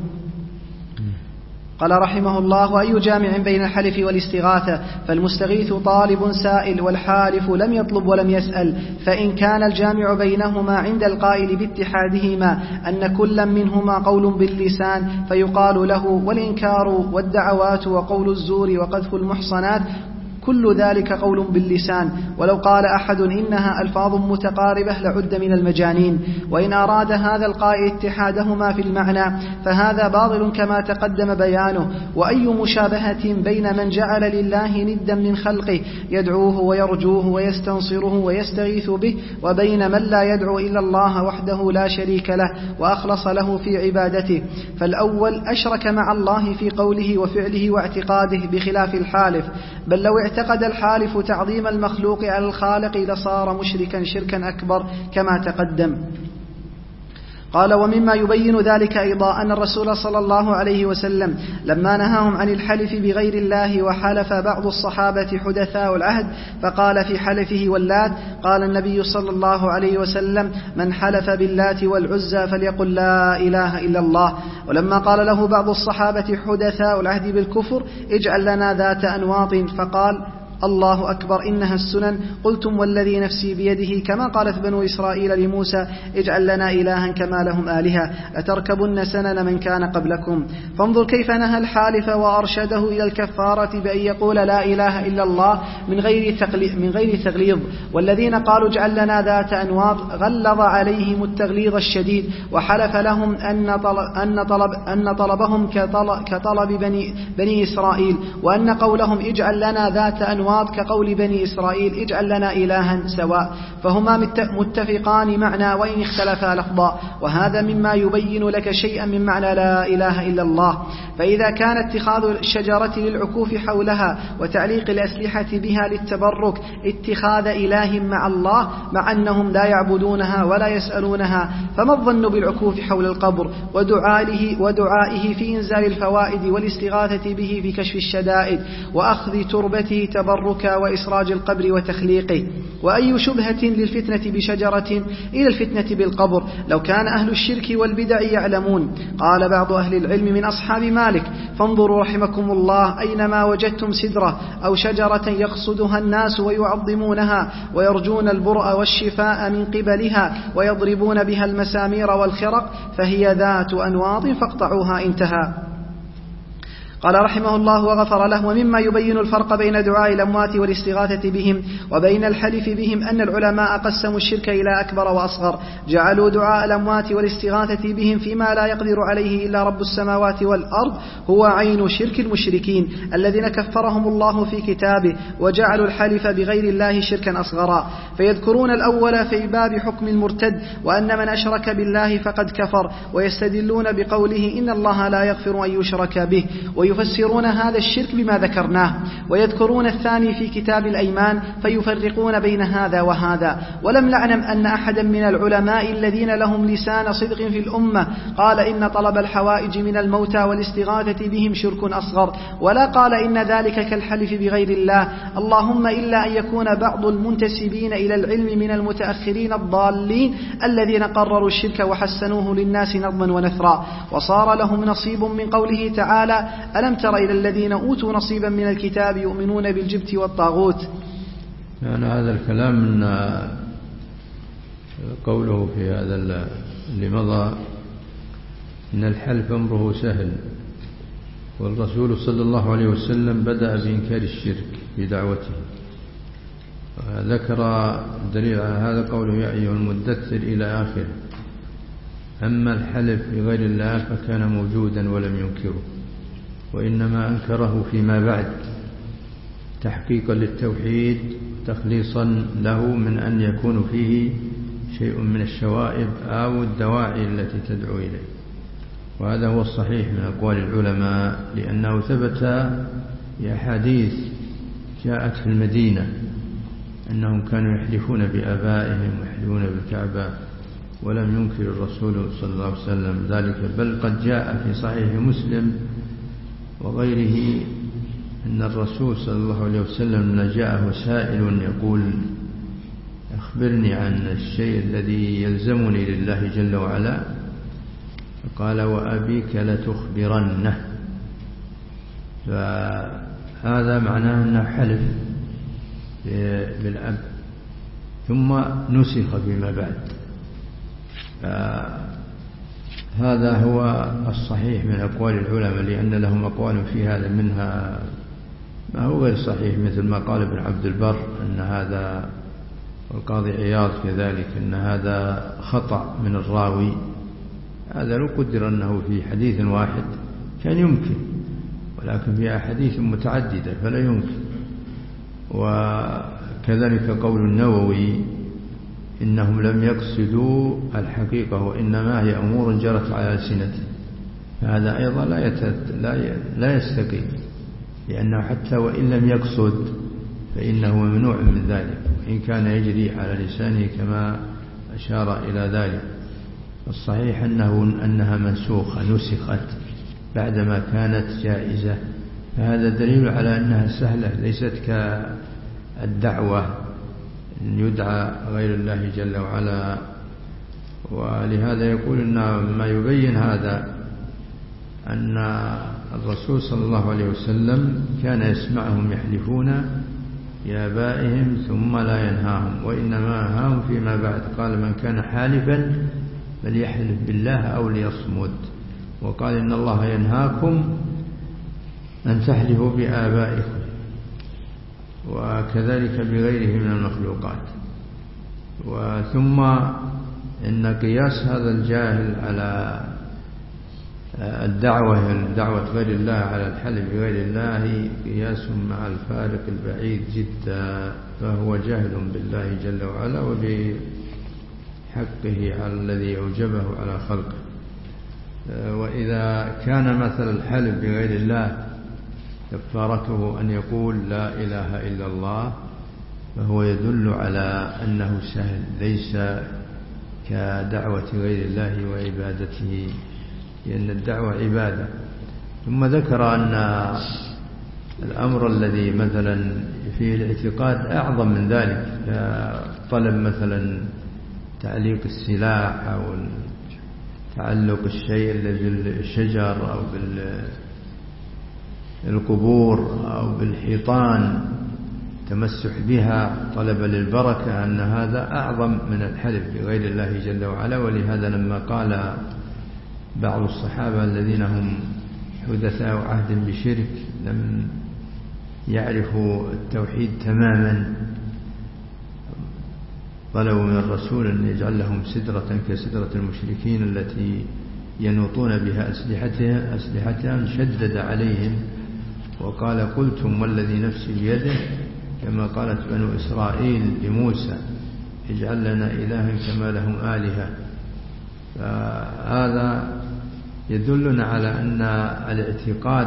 قال رحمه الله: وأي جامع بين الحلف والاستغاثة؟ فالمستغيث طالب سائل، والحالف لم يطلب ولم يسأل. فإن كان الجامع بينهما عند القائل باتحادهما أن كل منهما قول باللسان فيقال له: والإنكار والدعوات وقول الزور وقذف المحصنات كل ذلك قول باللسان. ولو قال أحد إنها ألفاظ متقاربة لعد من المجانين. وإن أراد هذا القائل اتحادهما في المعنى فهذا باطل كما تقدم بيانه. وأي مشابهة بين من جعل لله ندا من خلقه يدعوه ويرجوه ويستنصره ويستغيث به، وبين من لا يدعو إلا الله وحده لا شريك له وأخلص له في عبادته. فالأول أشرك مع الله في قوله وفعله واعتقاده بخلاف الحالف، بل لو اعتقد الحالف تعظيم المخلوق على الخالق لصار مشركا شركا أكبر كما تقدم. قال: ومما يبين ذلك أيضا أن الرسول صلى الله عليه وسلم لما نهاهم عن الحلف بغير الله وحلف بعض الصحابة حدثاء العهد فقال في حلفه واللات، قال النبي صلى الله عليه وسلم: من حلف باللات والعزى فليقل لا إله إلا الله. ولما قال له بعض الصحابة حدثاء العهد بالكفر: اجعل لنا ذات أنواط، فقال: الله أكبر إنها السنن. قلتم والذي نفسي بيده كما قالت بنو إسرائيل لموسى: اجعل لنا إلها كما لهم آلهة لتركبن سنن من كان قبلكم. فانظر كيف نهى الحالف وأرشده إلى الكفارة بأن يقول لا إله إلا الله من غير من غير تغليظ. والذين قالوا اجعل لنا ذات أنواط غلظ عليهم التغليظ الشديد، وحلف لهم أن طلب أن طلب أن طلبهم كطلب, كطلب بني, بني إسرائيل، وأن قولهم اجعل لنا ذات أنواط كقول بني إسرائيل اجعل لنا إلها سواء، فهما متفقان معنى وإن اختلفا لفظا. وهذا مما يبين لك شيئا من معنى لا إله إلا الله. فإذا كان اتخاذ الشجرة للعكوف حولها وتعليق الأسلحة بها للتبرك اتخاذ إله مع الله، مع أنهم لا يعبدونها ولا يسألونها، فما الظن بالعكوف حول القبر ودعائه, ودعائه في إنزال الفوائد والاستغاثة به في كشف الشدائد وأخذ تربته تبرك وإسراج القبر وتخليقه؟ وأي شبهة للفتنة بشجرة إلى الفتنة بالقبر لو كان أهل الشرك والبدع يعلمون؟ قال بعض أهل العلم من أصحاب مالك: فانظروا رحمكم الله أينما وجدتم سدرة أو شجرة يقصدها الناس ويعظمونها ويرجون البرء والشفاء من قبلها ويضربون بها المسامير والخرق فهي ذات أنواط فاقطعوها. انتهى. قال رحمه الله وغفر له: ومما يبين الفرق بين دعاء الأموات والاستغاثة بهم وبين الحلف بهم أن العلماء قسموا الشرك إلى أكبر وأصغر. جعلوا دعاء الأموات والاستغاثة بهم فيما لا يقدر عليه إلا رب السماوات والأرض هو عين شرك المشركين الذين كفرهم الله في كتابه، وجعلوا الحلف بغير الله شركا أصغرا. فيذكرون الأول في باب حكم المرتد وأن من أشرك بالله فقد كفر، ويستدلون بقوله إن الله لا يغفر أن يشرك به، ويفسرون هذا الشرك بما ذكرناه. ويذكرون الثاني في كتاب الأيمان فيفرقون بين هذا وهذا. ولم نعلم أن أحدا من العلماء الذين لهم لسان صدق في الأمة قال إن طلب الحوائج من الموتى والاستغاثة بهم شرك أصغر، ولا قال إن ذلك كالحلف بغير الله، اللهم إلا أن يكون بعض المنتسبين إلى العلم من المتأخرين الضالين الذين قرروا الشرك وحسنوه للناس نظما ونثرا، وصار لهم نصيب من قوله تعالى: ألم تر إلى الذين أوتوا نصيبا من الكتاب يؤمنون بالجبت والطاغوت. يعني هذا الكلام من قوله في هذا اللي مضى إن الحلف أمره سهل، والرسول صلى الله عليه وسلم بدأ بإنكار الشرك في دعوته. ذكر دليل على هذا قوله يا أيها المدثر إلى آخره. أما الحلف بغير الله فكان موجودا ولم ينكره، وإنما أنكره فيما بعد تحقيقا للتوحيد تخليصا له من أن يكون فيه شيء من الشوائب أو الدواعي التي تدعو إليه. وهذا هو الصحيح من أقوال العلماء، لأنه ثبت في أحاديث جاءت في المدينة أنهم كانوا يحلفون بآبائهم ويحلفون بالكعبة، ولم ينكر الرسول صلى الله عليه وسلم ذلك، بل قد جاء في صحيح مسلم وغيره أن الرسول صلى الله عليه وسلم جاءه سائل يقول: أخبرني عن الشيء الذي يلزمني لله جل وعلا، فقال: وأبيك لتخبرنه. فهذا معناه أنه حلف بالأب، ثم نسخ فيما بعد. هذا هو الصحيح من أقوال العلماء، لأن لهم أقوال في هذا، منها ما هو غير صحيح مثل ما قال ابن عبد البر أن هذا، والقاضي عياض كذلك، أن هذا خطأ من الراوي. هذا لو قدر أنه في حديث واحد كان يمكن، ولكن في أحاديث متعددة فلا يمكن. وكذلك قول النووي: إنهم لم يقصدوا الحقيقة وإنما هي أمور جرت على ألسنتهم. فهذا أيضا لا يتت... لا ي... لا يستقيم، لأنه حتى وإن لم يقصد فإنه ممنوع من ذلك، وإن كان يجري على لسانه كما أشار إلى ذلك. الصحيح أنه أنها منسوخة، نسخت بعدما كانت جائزة. فهذا دليل على أنها سهلة، ليست كالدعوة أن يدعى غير الله جل وعلا. ولهذا يقول أن ما يبين هذا أن الرسول صلى الله عليه وسلم كان يسمعهم يحلفون بآبائهم ثم لا ينهاهم، وإنما نهاهم فيما بعد. قال: من كان حالفا فليحلف بالله أو ليصمت. وقال: إن الله ينهاكم أن تحلفوا بآبائكم، وكذلك بغيره من المخلوقات. وثم إن قياس هذا الجاهل على الدعوة دعوة غير الله على الحلف بغير الله قياس مع الفارق البعيد جدا، فهو جاهل بالله جل وعلا وبحقه على الذي أوجبه على خلقه. وإذا كان مثل الحلف بغير الله كفارته أن يقول لا إله إلا الله، فهو يدل على أنه سهل، ليس كدعوة غير الله وعبادته، لأن الدعوة عبادة. ثم ذكر أن الأمر الذي مثلا فيه الاعتقاد أعظم من ذلك، طلب مثلا تعليق السلاح أو تعلق الشيء بالشجر أو بالقبور أو بالحيطان، تمسح بها طلب للبركة، أن هذا أعظم من الحلف بغير الله جل وعلا. ولهذا لما قال بعض الصحابة الذين هم حدثاء عهد بشرك لم يعرفوا التوحيد تماما، طلبوا من الرسول أن يجعل لهم سدرة كسدرة المشركين التي ينوطون بها أسلحتها أسلحتهم، شدد عليهم وقال: قلتم والذي نفسي بيده، كما قالت بنو إسرائيل لموسى: اجعل لنا إلها كما لهم آلهة. فهذا يدلنا على أن الاعتقاد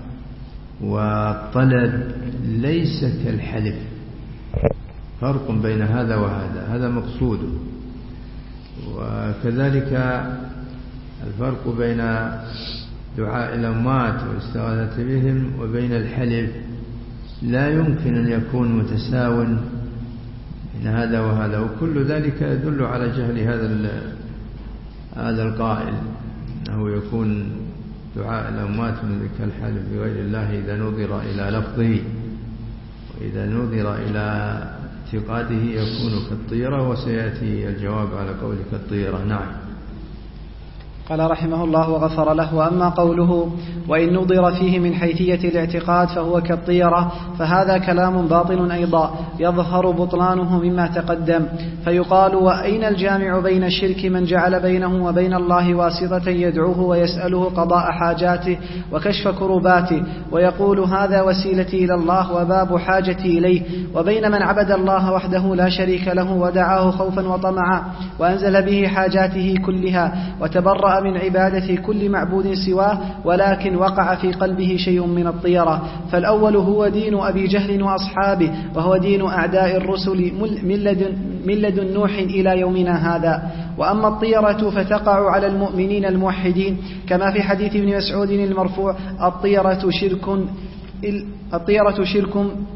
والطلب ليس كالحلف، فرق بين هذا وهذا، هذا مقصود. وكذلك الفرق بين دعاء الأموات والاستغاثة بهم وبين الحلف لا يمكن أن يكون متساو بين هذا وهذا، وكل ذلك يدل على جهل هذا هذا القائل، أنه يكون دعاء الأموات كالحلف بغير الله إذا نظر إلى لفظه، وإذا نظر إلى اعتقاده يكون كالطيرة. وسيأتي الجواب على قول كالطيرة. نعم. قال رحمه الله وغفر له: وأما قوله وإن نظر فيه من حيثية الاعتقاد فهو كالطيرة، فهذا كلام باطل أيضا يظهر بطلانه مما تقدم. فيقال: وأين الجامع بين الشرك من جعل بينه وبين الله واسطة يدعوه ويسأله قضاء حاجاته وكشف كرباته، ويقول هذا وسيلتي إلى الله وباب حاجتي إليه، وبين من عبد الله وحده لا شريك له ودعاه خوفا وطمعا وأنزل به حاجاته كلها وتبرأ من عبادة كل معبود سواه، ولكن وقع في قلبه شيء من الطيرة. فالأول هو دين أبي جهل وأصحابه، وهو دين أعداء الرسل من لدن نوح إلى يومنا هذا. وأما الطيرة فتقع على المؤمنين الموحدين، كما في حديث ابن مسعود المرفوع: الطيرة شرك الطيرة شرك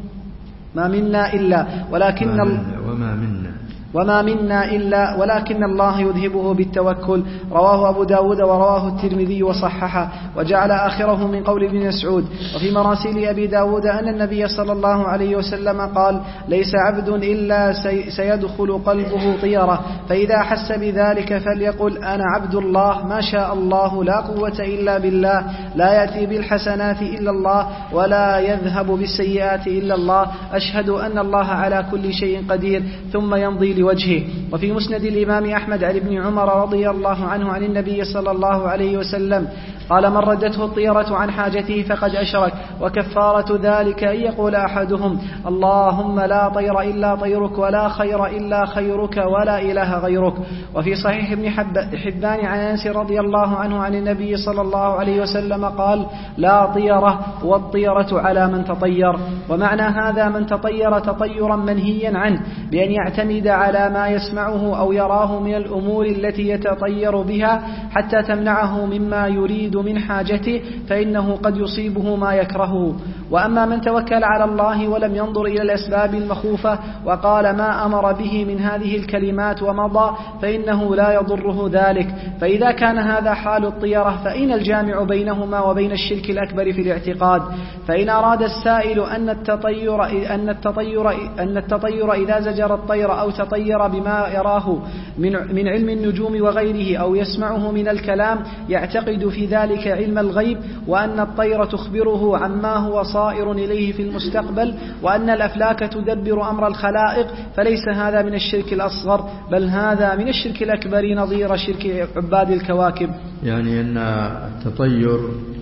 ما منا إلا ولكن وما منا وما منا إلا ولكن الله يذهبه بالتوكل. رواه أبو داود ورواه الترمذي وصححه، وجعل آخره من قول ابن مسعود. وفي مراسيل أبي داود أن النبي صلى الله عليه وسلم قال: ليس عبد إلا سيدخل قلبه طيرة، فإذا حس بذلك فليقل أنا عبد الله ما شاء الله لا قوة إلا بالله، لا يأتي بالحسنات إلا الله ولا يذهب بالسيئات إلا الله، أشهد أن الله على كل شيء قدير، ثم يمضي وجهه. وفي مسند الإمام أحمد عن ابن عمر رضي الله عنه عن النبي صلى الله عليه وسلم قال: من ردته الطيرة عن حاجته فقد أشرك، وكفارة ذلك أن يقول أحدهم: اللهم لا طير إلا طيرك ولا خير إلا خيرك ولا إله غيرك. وفي صحيح ابن حبان عن أنس رضي الله عنه عن النبي صلى الله عليه وسلم قال: لا طيرة، والطيرة على من تطير. ومعنى هذا من تطير تطيرا منهيا عنه، بأن يعتمد على ما يسمعه أو يراه من الأمور التي يتطير بها حتى تمنعه مما يريد من حاجته، فإنه قد يصيبه ما يكرهه. وأما من توكل على الله ولم ينظر إلى الأسباب المخوفة وقال ما أمر به من هذه الكلمات ومضى، فإنه لا يضره ذلك. فإذا كان هذا حال الطيرة، فأين الجامع بينهما وبين الشرك الأكبر في الاعتقاد؟ فإن أراد السائل أن التطير أن التطير أن التطير إذا زجر الطير أو تطير بما يراه من من علم النجوم وغيره أو يسمعه من الكلام، يعتقد في ذلك علم الغيب، وأن الطير تخبره عما هو صائر إليه في المستقبل، وأن الأفلاك تدبر أمر الخلائق، فليس هذا من الشرك الأصغر، بل هذا من الشرك الأكبر نظير شرك عباد الكواكب. يعني أن التطير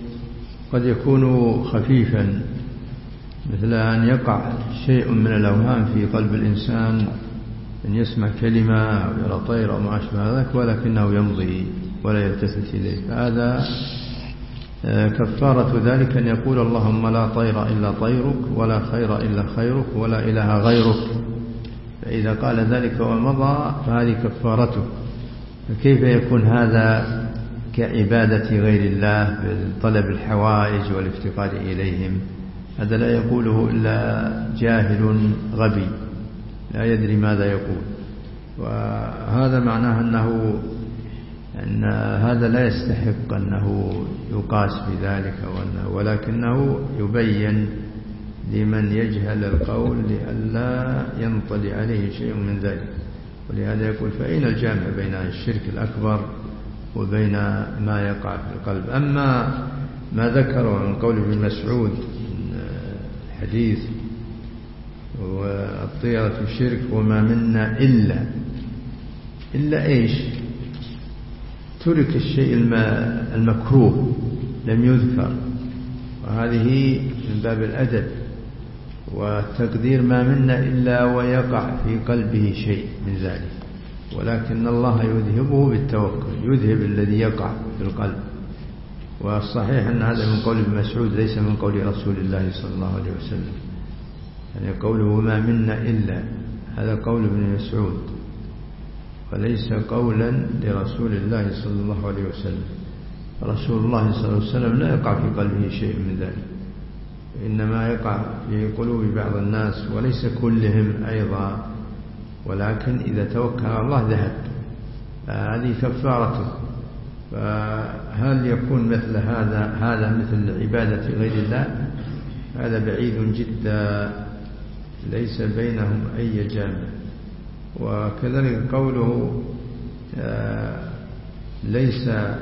قد يكون خفيفا، مثل أن يقع شيء من الأوهام في قلب الإنسان، أن يسمع كلمة أو يرى طير أو ما أشبه ذلك، ولكنه يمضي ولا يلتفت إليه. فهذا كفارة ذلك أن يقول اللهم لا طير إلا طيرك ولا خير إلا خيرك ولا إله غيرك. فإذا قال ذلك ومضى فهذه كفارته. فكيف يكون هذا كعبادة غير الله بطلب الحوائج والافتقار إليهم؟ هذا لا يقوله إلا جاهل غبي لا يدري ماذا يقول. وهذا معناه أنه أن هذا لا يستحق أنه يقاس بذلك، ولكنه يبين لمن يجهل القول لئلا ينطلي عليه شيء من ذلك. ولهذا يقول فأين الجامع بين الشرك الأكبر وبين ما يقع في القلب؟ أما ما ذكره من قول ابن مسعود حديث والطيرة شرك وما منا إلا إلا إيش؟ ترك الشيء المكروه لم يذكر، وهذه من باب الأدب والتقدير. ما منا إلا ويقع في قلبه شيء من ذلك، ولكن الله يذهبه بالتوكل، يذهب الذي يقع في القلب. والصحيح أن هذا من قول ابن مسعود ليس من قول رسول الله صلى الله عليه وسلم. يعني قوله ما منا إلا هذا قول ابن مسعود، وليس قولا لرسول الله صلى الله عليه وسلم. رسول الله صلى الله عليه وسلم لا يقع في قلبه شيء من ذلك، إنما يقع في قلوب بعض الناس وليس كلهم أيضا، ولكن إذا توكل على الله ذهب. هذه كفارته. فهل يكون مثل هذا هذا مثل عبادة غير الله؟ هذا بعيد جدا، ليس بينهم أي جامع. وكذلك قوله ليس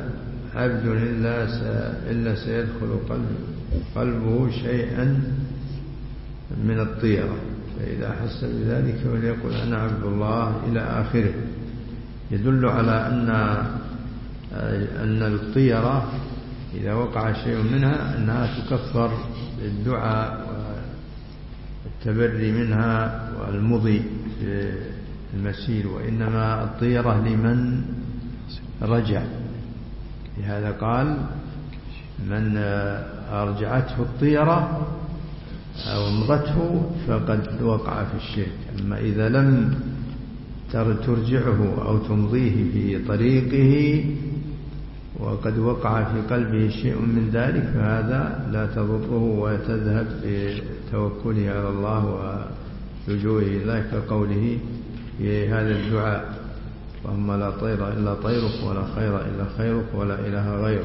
عبد إلا, إلا سيدخل قلب قلبه شيئا من الطيرة، فإذا حس بذلك فليقل أنا عبد الله إلى آخره. يدل على أن أن الطيرة إذا وقع شيء منها أنها تكفر بالدعاء والتبري منها والمضي في المسير، وإنما الطيرة لمن رجع. لهذا قال من أرجعته الطيرة أو امضته فقد وقع في الشرك. أما إذا لم ترجعه أو تمضيه في طريقه وقد وقع في قلبه شيء من ذلك فهذا لا تضره وتذهب بتوكله على الله ولجوئه إليه، كقوله في هذا الدعاء اللهم لا طير إلا طيرك ولا خير إلا خيرك ولا إله غيرك.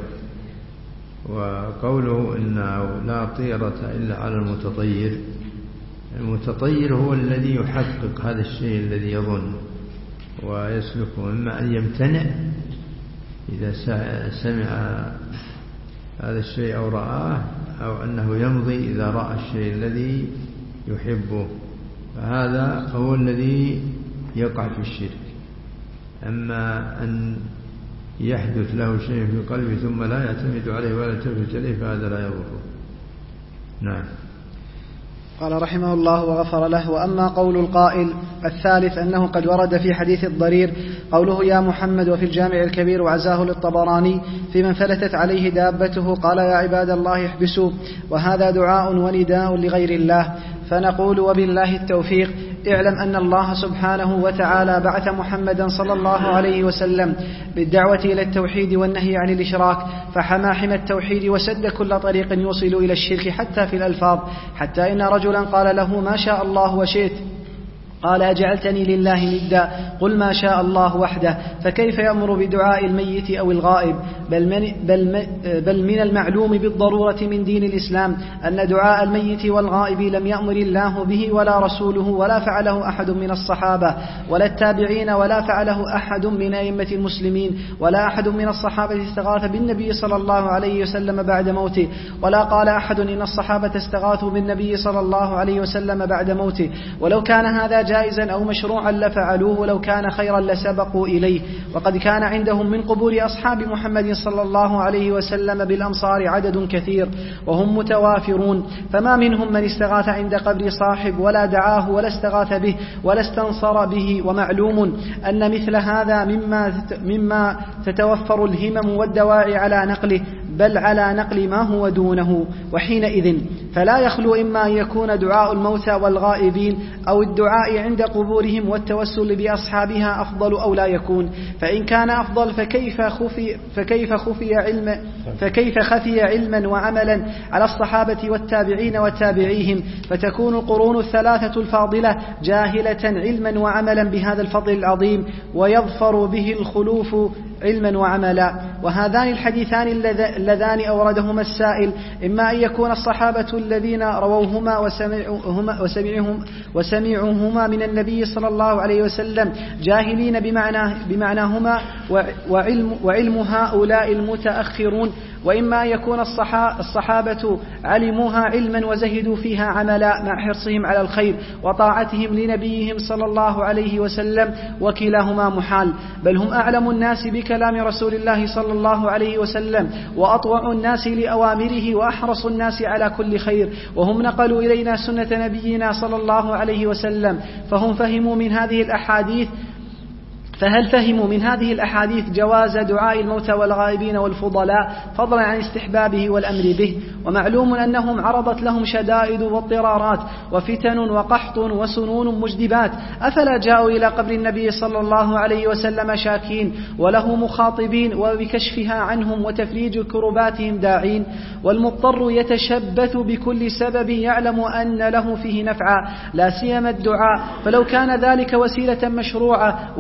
وقوله إنه لا طيرة إلا على المتطير، المتطير هو الذي يحقق هذا الشيء الذي يظن ويسلكه، إما أن يمتنع إذا سمع هذا الشيء أو رآه، أو أنه يمضي إذا رأى الشيء الذي يحبه، فهذا هو الذي يقع في الشرك. أما أن يحدث له شيء في قلبه ثم لا يعتمد عليه ولا يلتفت إليه فهذا لا يضره. نعم. قال رحمه الله وغفر له. وأما قول القائل الثالث أنه قد ورد في حديث الضرير قوله يا محمد، وفي الجامع الكبير وعزاه للطبراني في من فلتت عليه دابته قال يا عباد الله احبسوا، وهذا دعاء ونداء لغير الله. فنقول وبالله التوفيق اعلم أن الله سبحانه وتعالى بعث محمدا صلى الله عليه وسلم بالدعوة إلى التوحيد والنهي عن الإشراك، فحمى حمى التوحيد وسد كل طريق يوصل إلى الشرك حتى في الألفاظ، حتى إن رجلا قال له ما شاء الله وشئت قال أجعلتني لله ندا، قل ما شاء الله وحده. فكيف يأمر بدعاء الميت أو الغائب؟ بل من, بل, بل من المعلوم بالضرورة من دين الإسلام أن دعاء الميت والغائب لم يأمر الله به ولا رسوله، ولا فعله أحد من الصحابة ولا التابعين، ولا فعله أحد من أئمة المسلمين، ولا أحد من الصحابة استغاث بالنبي صلى الله عليه وسلم بعد موته، ولا قال أحد إن الصحابة استغاثوا بالنبي صلى الله عليه وسلم بعد موته. ولو كان هذا جائزا أو مشروعا لفعلوه، لو كان خيرا لسبقوا إليه. وقد كان عندهم من قبور أصحاب محمد صلى الله عليه وسلم بالأمصار عدد كثير وهم متوافرون، فما منهم من استغاث عند قبر صاحب ولا دعاه ولا استغاث به ولا استنصر به. ومعلوم أن مثل هذا مما, مما تتوفر الهمم والدواعي على نقله، بل على نقل ما هو دونه. وحينئذ فلا يخلو إما أن يكون دعاء الموتى والغائبين أو الدعاء عند قبورهم والتوسل بأصحابها أفضل أو لا يكون. فإن كان أفضل فكيف خفي, فكيف خفي, علم فكيف خفي علما وعملا على الصحابة والتابعين وتابعيهم، فتكون القرون الثلاثة الفاضلة جاهلة علما وعملا بهذا الفضل العظيم، ويظفر به الخلوف علما وعملا. وهذان الحديثان اللذان أوردهما السائل إما أن يكون الصحابة الذين رووهما وسمعهما, وسمعهم وسمعهما من النبي صلى الله عليه وسلم جاهلين بمعنى بمعناهما وعلم, وعلم هؤلاء المتأخرون، وإما أن يكون الصحابة علموها علما وزهدوا فيها عملا مع حرصهم على الخير وطاعتهم لنبيهم صلى الله عليه وسلم، وكلاهما محال. بل هم أعلم الناس بكلام رسول الله صلى الله عليه وسلم، وأطوع الناس لأوامره، وأحرص الناس على كل خير، وهم نقلوا إلينا سنة نبينا صلى الله عليه وسلم، فهم فهموا من هذه الأحاديث فهل فهموا من هذه الأحاديث جواز دعاء الموتى والغائبين والفضلاء فضلا عن استحبابه والأمر به؟ ومعلوم أنهم عرضت لهم شدائد واضطرارات وفتن وقحط وسنون مجدبات، أفلا جاءوا إلى قبر النبي صلى الله عليه وسلم شاكين وله مخاطبين وبكشفها عنهم وتفريج كرباتهم داعين؟ والمضطر يتشبث بكل سبب يعلم أن له فيه نفعا لا سيما الدعاء، فلو كان ذلك وسيلة مشروعة وعملا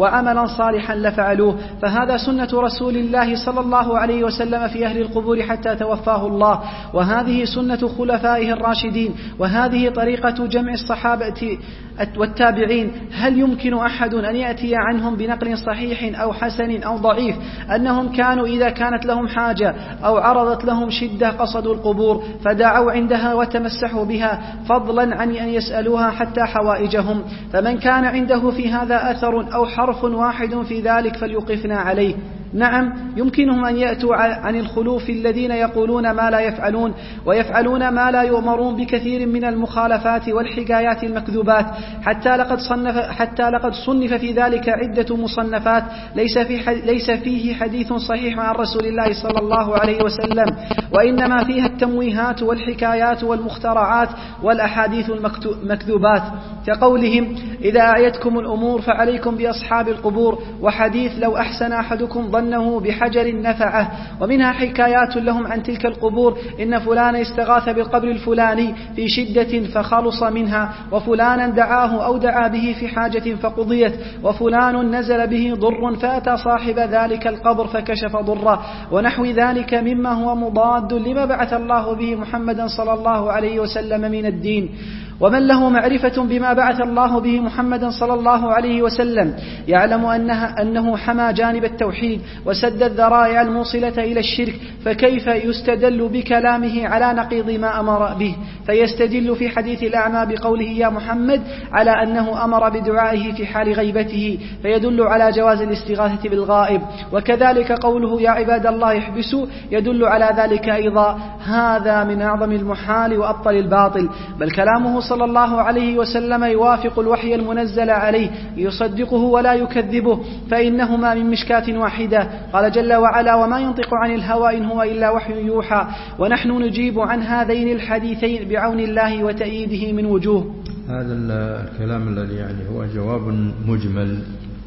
عملا صالحا لفعلوه، فهذا سنة رسول الله صلى الله عليه وسلم في أهل القبور حتى توفاه الله، وهذه سنة خلفائه الراشدين، وهذه طريقة جمع الصحابة والتابعين. هل يمكن أحد أن يأتي عنهم بنقل صحيح أو حسن أو ضعيف أنهم كانوا إذا كانت لهم حاجة أو عرضت لهم شدة قصدوا القبور فدعوا عندها وتمسحوا بها، فضلا عن أن يسألوها حتى حوائجهم؟ فمن كان عنده في هذا أثر أو حرف واحد في ذلك فليوقفنا عليه. نعم، يمكنهم أن يأتوا عن الخلوف الذين يقولون ما لا يفعلون ويفعلون ما لا يؤمرون بكثير من المخالفات والحكايات المكذوبات، حتى لقد صنف حتى لقد صنف في ذلك عدة مصنفات ليس في ليس فيه حديث صحيح عن رسول الله صلى الله عليه وسلم، وإنما فيها التمويهات والحكايات والمخترعات والأحاديث المكذوبات، كقولهم: إذا أعيتكم الأمور فعليكم بأصحاب القبور، وحديث: لو أحسن أحدكم ظنه بحجر نفعه. ومنها حكايات لهم عن تلك القبور: إن فلان استغاث بالقبر الفلاني في شدة فخلص منها، وفلانا دعاه أو دعا به في حاجة فقضيت، وفلان نزل به ضر فأتى صاحب ذلك القبر فكشف ضره، ونحو ذلك مما هو مضاد لما بعث الله به محمدا صلى الله عليه وسلم من الدين. ومن له معرفة بما بعث الله به محمدا صلى الله عليه وسلم يعلم أنها أنه حمى جانب التوحيد وسد الذرائع الموصلة إلى الشرك، فكيف يستدل بكلامه على نقيض ما أمر به؟ فيستدل في حديث الأعمى بقوله: يا محمد، على أنه أمر بدعائه في حال غيبته، فيدل على جواز الاستغاثة بالغائب. وكذلك قوله: يا عباد الله احبسوا، يدل على ذلك أيضا. هذا من أعظم المحال وأبطل الباطل، بل كلامه صلى الله عليه وسلم يوافق الوحي المنزل عليه، يصدقه ولا يكذبه، فإنهما من مشكاة واحدة. قال جل وعلا: وما ينطق عن الهوى إن هو إلا وحي يوحى. ونحن نجيب عن هذين الحديثين بعون الله وتأييده من وجوه. هذا الكلام الذي يعني هو جواب مجمل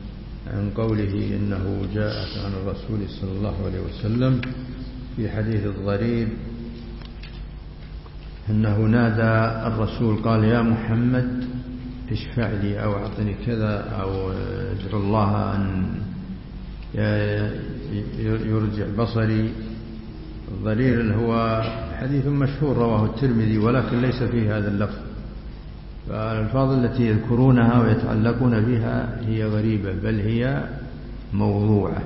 عن قوله إنه جاءت عن الرسول صلى الله عليه وسلم في حديث الضرير أنه نادى الرسول قال: يا محمد اشفع لي أو أعطني كذا أو ادعو الله أن يرجع بصري. الضرير اللي هو حديث مشهور رواه الترمذي ولكن ليس فيه هذا اللفظ، فالألفاظ التي يذكرونها ويتعلقون بها هي غريبة بل هي موضوعة.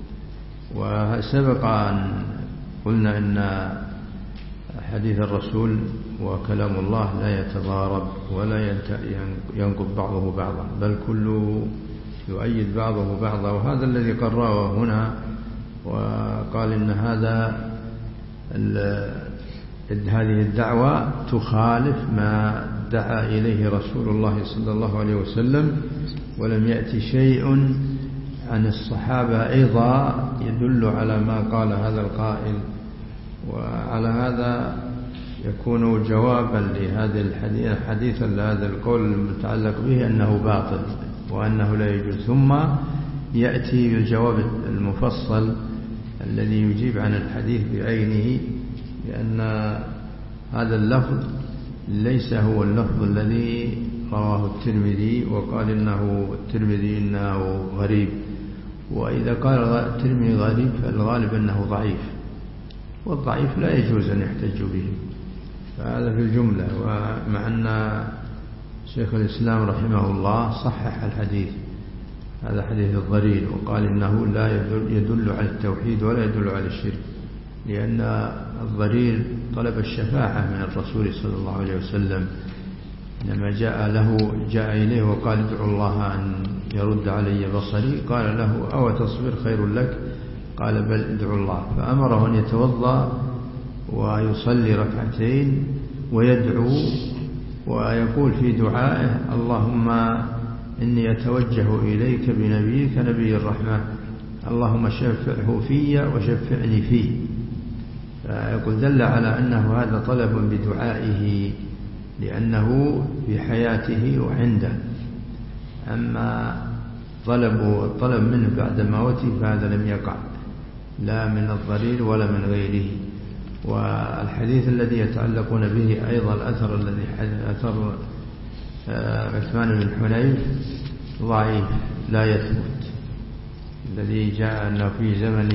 وسبق أن قلنا إن حديث الرسول وكلام الله لا يتضارب ولا ينقض بعضه بعضا، بل كله يؤيد بعضه بعضا. وهذا الذي قرره هنا وقال إن هذا هذه الدعوة تخالف ما دعا إليه رسول الله صلى الله عليه وسلم، ولم يأتي شيء عن الصحابة أيضا يدل على ما قال هذا القائل. وعلى هذا يكون جوابا لهذا الحديث لهذا القول المتعلق به أنه باطل وأنه لا يجوز، ثم يأتي بالجواب المفصل الذي يجيب عن الحديث بعينه، لأن هذا اللفظ ليس هو اللفظ الذي رواه الترمذي وقال إنه الترمذي إنه غريب. وإذا قال الترمذي غريب فالغالب أنه ضعيف، والضعيف لا يجوز أن يحتج به. فهذا في الجملة. ومع أن شيخ الإسلام رحمه الله صحح الحديث، هذا حديث الضرير، وقال إنه لا يدل على التوحيد ولا يدل على الشرك، لأن الضرير طلب الشفاعة من الرسول صلى الله عليه وسلم. لما جاء له جاء إليه وقال: ادعو الله أن يرد علي بصري، قال له: أو تصبر خير لك؟ قال: بل ادعو الله. فأمره أن يتوضأ ويصلي ركعتين ويدعو ويقول في دعائه: اللهم إني أتوجه إليك بنبيك نبي الرحمة، اللهم شفعه في وشفعني فيه. فيقول دل على أنه هذا طلب بدعائه لأنه في حياته وعنده. أما طلب الطلب منه بعد موته فهذا لم يقع لا من الضرير ولا من غيره. والحديث الذي يتعلقون به أيضا الأثر الذي أثر عثمان بن حنيف ضعيف لا يثبت، الذي جاء أنه في زمن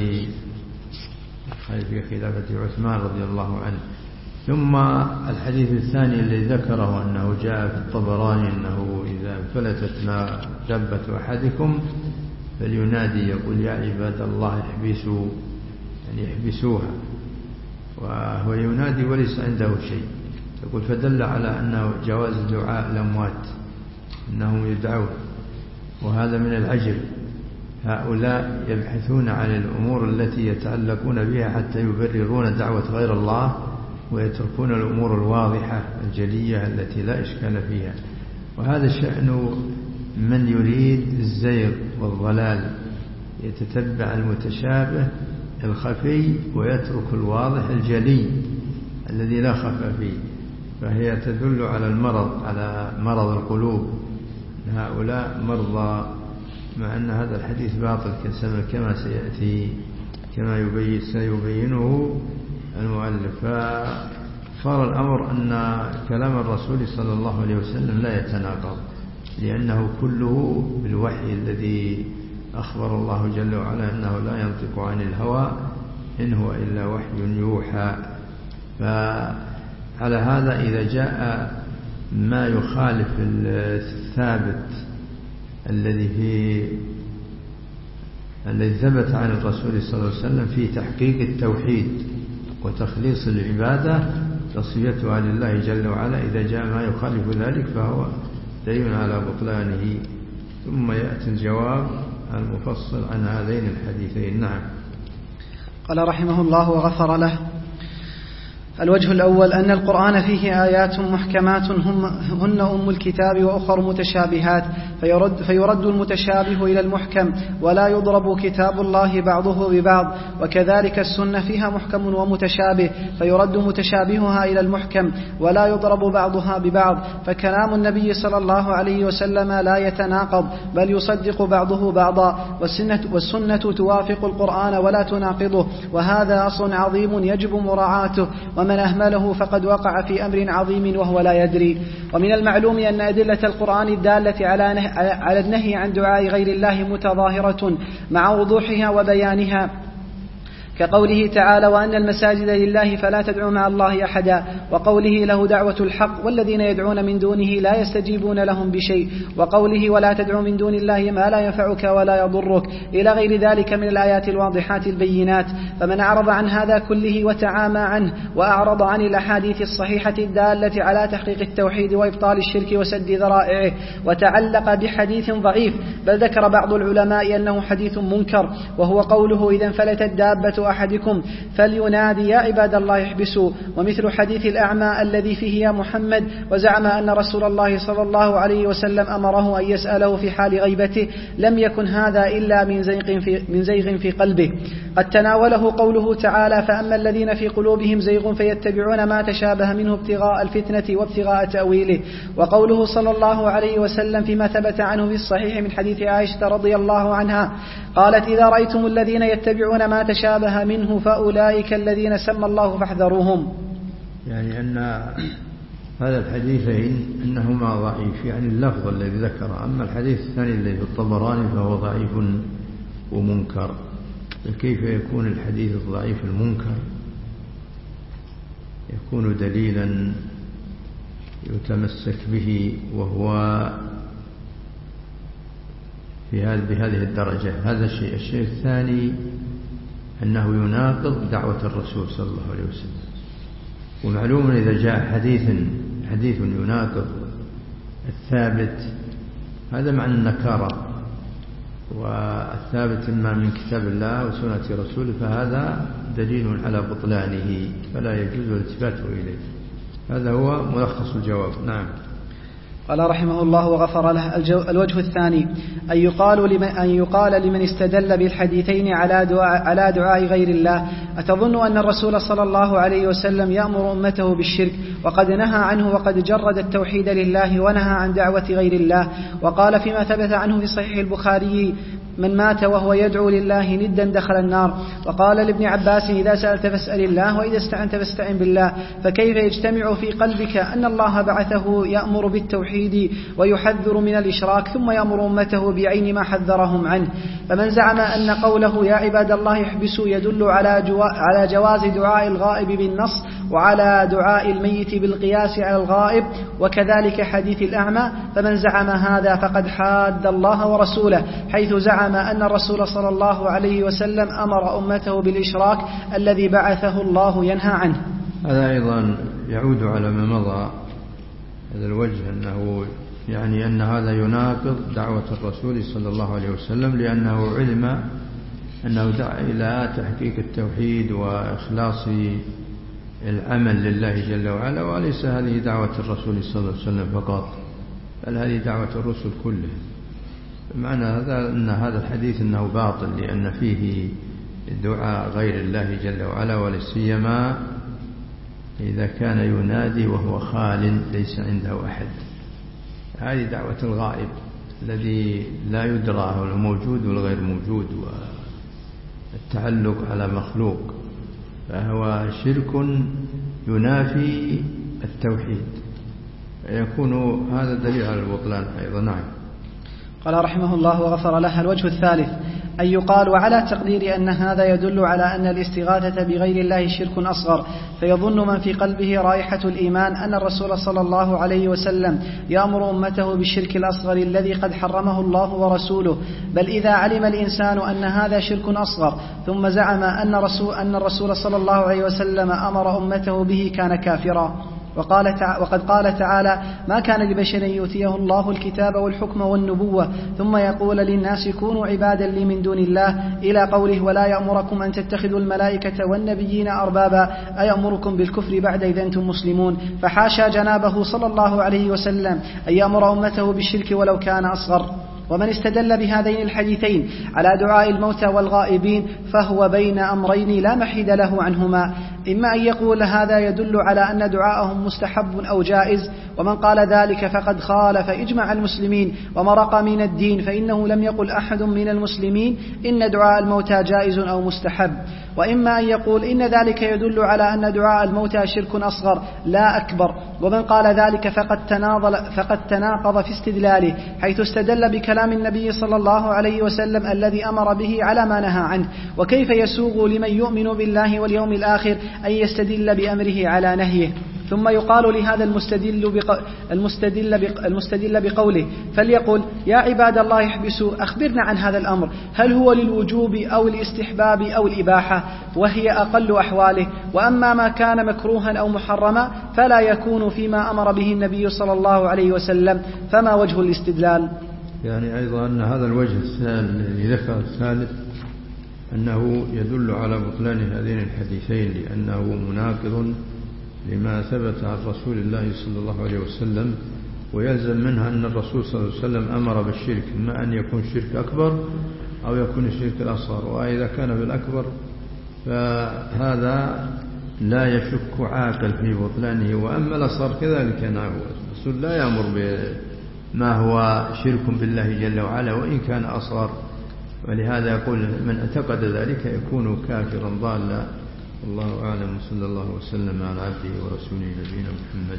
في خلافة عثمان رضي الله عنه. ثم الحديث الثاني الذي ذكره أنه جاء في الطبراني أنه إذا انفلتت ما دبة أحدكم فلينادي يقول يا عباد الله احبسوا، يعني احبسوها، وهو ينادي وليس عنده شيء. يقول فدل على أنه جواز دعاء الأموات، أنهم يدعون، وهذا من العجب. هؤلاء يبحثون عن الأمور التي يتعلقون بها حتى يبررون دعوة غير الله، ويتركون الأمور الواضحة الجلية التي لا إشكال فيها. وهذا شأن من يريد الزيغ والضلال، يتتبع المتشابه الخفي ويترك الواضح الجلي الذي لا خفى فيه. فهي تدل على المرض، على مرض القلوب. هؤلاء مرضى، مع أن هذا الحديث باطل كما سيأتي، كما يبين سيبينه المؤلف. فصار الأمر أن كلام الرسول صلى الله عليه وسلم لا يتناقض، لأنه كله بالوحي الذي أخبر الله جل وعلا أنه لا ينطق عن الهوى إن هو إلا وحي يوحى. فعلى هذا إذا جاء ما يخالف الثابت الذي في الذي ثبت عن الرسول صلى الله عليه وسلم في تحقيق التوحيد وتخليص العبادة تصفيتها لله جل وعلا، إذا جاء ما يخالف ذلك فهو دليل على بطلانه. ثم يأتي الجواب المفصل عن هذين الحديثين. نعم. قال رحمه الله وغفر له: الوجه الأول أن القرآن فيه آيات محكمات هن أم الكتاب وأخر متشابهات، فيرد, فيرد المتشابه إلى المحكم، ولا يضرب كتاب الله بعضه ببعض. وكذلك السنة فيها محكم ومتشابه، فيرد متشابهها إلى المحكم، ولا يضرب بعضها ببعض. فكلام النبي صلى الله عليه وسلم لا يتناقض، بل يصدق بعضه بعضا، والسنة, والسنة توافق القرآن ولا تناقضه، وهذا أصل عظيم يجب مراعاته، ومن أهمله فقد وقع في أمر عظيم وهو لا يدري. ومن المعلوم أن أدلة القرآن الدالة على النهي عن دعاء غير الله متظاهرة مع وضوحها وبيانها، كقوله تعالى: وأن المساجد لله فلا تدعوا مع الله أحدا، وقوله: له دعوة الحق والذين يدعون من دونه لا يستجيبون لهم بشيء، وقوله: ولا تدعوا من دون الله ما لا ينفعك ولا يضرك، إلى غير ذلك من الآيات الواضحات البينات. فمن أعرض عن هذا كله وتعامى عنه، وأعرض عن الأحاديث الصحيحة الدالة على تحقيق التوحيد وإبطال الشرك وسد ذرائعه، وتعلق بحديث ضعيف، بل ذكر بعض العلماء أنه حديث منكر، وهو قوله: إذا انفلتت دابة أحدكم فلينادي يا عباد الله احبسوا، ومثل حديث الأعمى الذي فيه يا محمد، وزعم أن رسول الله صلى الله عليه وسلم أمره أن يسأله في حال غيبته، لم يكن هذا إلا من زيغ في, من زيغ في قلبه. قد تناوله قوله تعالى: فأما الذين في قلوبهم زيغ فيتبعون ما تشابه منه ابتغاء الفتنة وابتغاء تأويله. وقوله صلى الله عليه وسلم فيما ثبت عنه في الصحيح من حديث عائشة رضي الله عنها قالت: إذا رأيتم الذين يتبعون ما تشابه منه فأولئك الذين سمى الله فاحذروهم. يعني أن هذا الحديثين إنهما ضعيف، يعني اللفظ الذي ذكره. أما الحديث الثاني الذي في الطبراني فهو ضعيف ومنكر. فكيف يكون الحديث الضعيف المنكر يكون دليلا يتمسك به وهو في هذه بهذه الدرجة؟ هذا الشيء. الشيء الثاني أنه يناقض دعوة الرسول صلى الله عليه وسلم. ومعلوم إذا جاء حديث حديث يناقض الثابت هذا معنى النكارة، والثابت إما من كتاب الله وسنة رسوله فهذا دليل على بطلانه، فلا يجوز الالتفات إليه. هذا هو ملخص الجواب. نعم. قال رحمه الله وغفر له: الوجه الثاني أن يقال لمن, أن يقال لمن استدل بالحديثين على دعاء, على دعاء غير الله: أتظن أن الرسول صلى الله عليه وسلم يأمر أمته بالشرك وقد نهى عنه وقد جرد التوحيد لله ونهى عن دعوة غير الله؟ وقال فيما ثبت عنه في صحيح البخاري من مات وهو يدعو لله ندا دخل النار. وقال لابن عباس إذا سألت فاسأل الله وإذا استعنت فاستعن بالله. فكيف يجتمع في قلبك أن الله بعثه يأمر بالتوحيد ويحذر من الإشراك ثم يأمر أمته بعين ما حذرهم عنه؟ فمن زعم أن قوله يا عباد الله احبسوا يدل على, جو... على جواز دعاء الغائب بالنص وعلى دعاء الميت بالقياس على الغائب وكذلك حديث الأعمى، فمن زعم هذا فقد حاد الله ورسوله، حيث زعم أن الرسول صلى الله عليه وسلم أمر أمته بالإشراك الذي بعثه الله ينهى عنه. هذا أيضا يعود على ما مضى، هذا الوجه أنه يعني أن هذا يناقض دعوة الرسول صلى الله عليه وسلم، لأنه علم أنه دعا إلى تحقيق التوحيد وإخلاص العمل لله جل وعلا، وليس هذه دعوة الرسول صلى الله عليه وسلم فقط، بل هذه دعوة الرسل كلهم. بمعنى هذا أن هذا الحديث أنه باطل، لأن فيه دعاء غير الله جل وعلا، ولسيما إذا كان ينادي وهو خال ليس عنده أحد. هذه دعوة الغائب الذي لا يدرى هو الموجود والغير موجود، والتعلق على مخلوق، فهو شرك ينافي التوحيد، يكون هذا دليل على البطلان أيضا. نعم. قال رحمه الله وغفر له: الوجه الثالث أن يقال وعلى تقدير أن هذا يدل على أن الاستغاثة بغير الله شرك أصغر، فيظن من في قلبه رائحة الإيمان أن الرسول صلى الله عليه وسلم يأمر أمته بالشرك الأصغر الذي قد حرمه الله ورسوله. بل إذا علم الإنسان أن هذا شرك أصغر ثم زعم أن, رسول أن الرسول صلى الله عليه وسلم أمر أمته به كان كافرا. وقال تع... وقد قال تعالى: ما كان لبشر يؤتيه الله الكتاب والحكم والنبوة ثم يقول للناس كونوا عبادا لي من دون الله، إلى قوله: ولا يأمركم أن تتخذوا الملائكة والنبيين أربابا أيأمركم بالكفر بعد إذا أنتم مسلمون. فحاشا جنابه صلى الله عليه وسلم أن يأمر أمته بالشرك ولو كان أصغر. ومن استدل بهذين الحديثين على دعاء الموتى والغائبين فهو بين أمرين لا محيد له عنهما: إما أن يقول هذا يدل على أن دعاءهم مستحب أو جائز، ومن قال ذلك فقد خالف إجماع المسلمين ومرق من الدين، فإنه لم يقل أحد من المسلمين إن دعاء الموتى جائز أو مستحب. وإما أن يقول إن ذلك يدل على أن دعاء الموتى شرك أصغر لا أكبر، ومن قال ذلك فقد تناقض, فقد تناقض في استدلاله، حيث استدل بكلام النبي صلى الله عليه وسلم الذي أمر به على ما نهى عنه. وكيف يسوغ لمن يؤمن بالله واليوم الآخر أن يستدل بأمره على نهيه؟ ثم يقال لهذا المستدل, بق... المستدل, بق... المستدل بقوله: فليقل يا عباد الله احبسوا، أخبرنا عن هذا الأمر، هل هو للوجوب أو الاستحباب أو الإباحة؟ وهي أقل أحواله. وأما ما كان مكروها أو محرما فلا يكون فيما أمر به النبي صلى الله عليه وسلم. فما وجه الاستدلال؟ يعني أيضا أن هذا الوجه الذي ذكر الثالث أنه يدل على بطلان هذين الحديثين، لأنه مناقض لما ثبت عن رسول الله صلى الله عليه وسلم، ويلزم منها أن الرسول صلى الله عليه وسلم أمر بالشرك، إما أن يكون شرك أكبر أو يكون الشرك الأصغر. وإذا كان بالأكبر فهذا لا يشك عاقل في بطلانه، وأما الأصغر كذلك نعم، الرسول لا يأمر بما هو شرك بالله جل وعلا وإن كان أصغر، ولهذا يقول من اعتقد ذلك يكون كافرا ضالا. الله أعلم، صلى الله وسلم على عبده ورسوله نبينا محمد.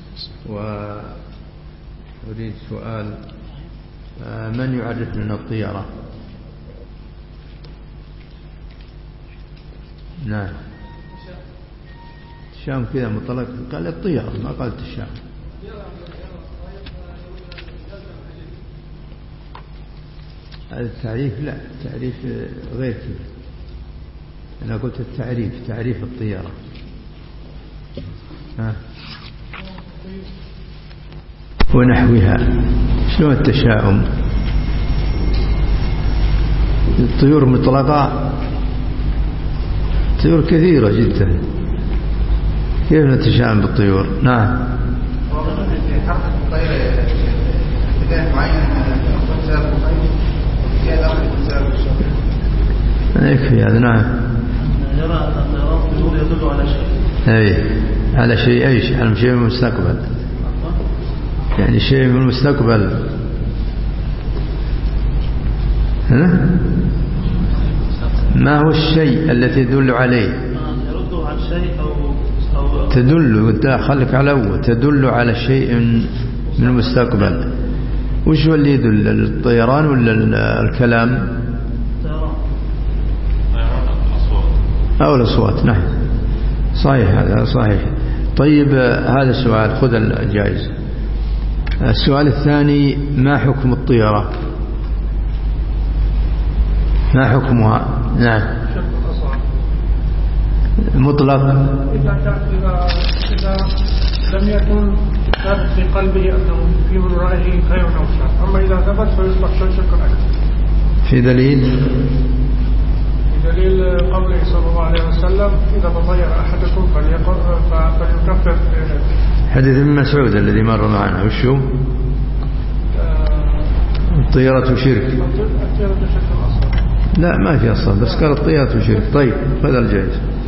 وأريد سؤال: من يعرف لنا الطيرة؟ نعم، الشام كذا مطلق، قال الطيرة ما قالت الشام. هذا التعريف لا، التعريف غير كذا. أنا قلت التعريف، تعريف الطيارة. ها ونحوها. شنو التشاؤم؟ الطيور مطلقة، طيور كثيرة جدا، كيف نتشاؤم بالطيور؟ نعم. حركة الطير اتجاه معين يكفي هذا. نعم. يرى أن الطيور يدل على شيء. أي على شيء، أي شيء، على شيء من المستقبل، يعني شيء من المستقبل. ها؟ ما هو الشيء التي تدل عليه؟ يرده عن شيء أو أو تدل، خليك على أول، تدل على شيء من المستقبل. وش هو اللي يدل؟ الطيران ولا الكلام أو الأصوات؟ نعم صحيح، هذا صحيح. طيب هذا السؤال، خذ الجائزة. السؤال الثاني: ما حكم الطيرة؟ ما حكمها؟ نعم مطلق. إذا إذا إذا لم يكن ثابت في قلبه أنه في من رأيه خير أو شر، أما إذا ثبت فيصبح شرك أكثر. في دليل؟ دليل قوله صلى الله عليه وسلم: إذا تطير أحدكم فليكفر. حديث ابن مسعود الذي مر معنا، وش هو؟ الطيرة شرك. الطيرة شرك أصلا. لا ما في أصلا، بس قال الطيرة شرك. طيب هذا الجائز.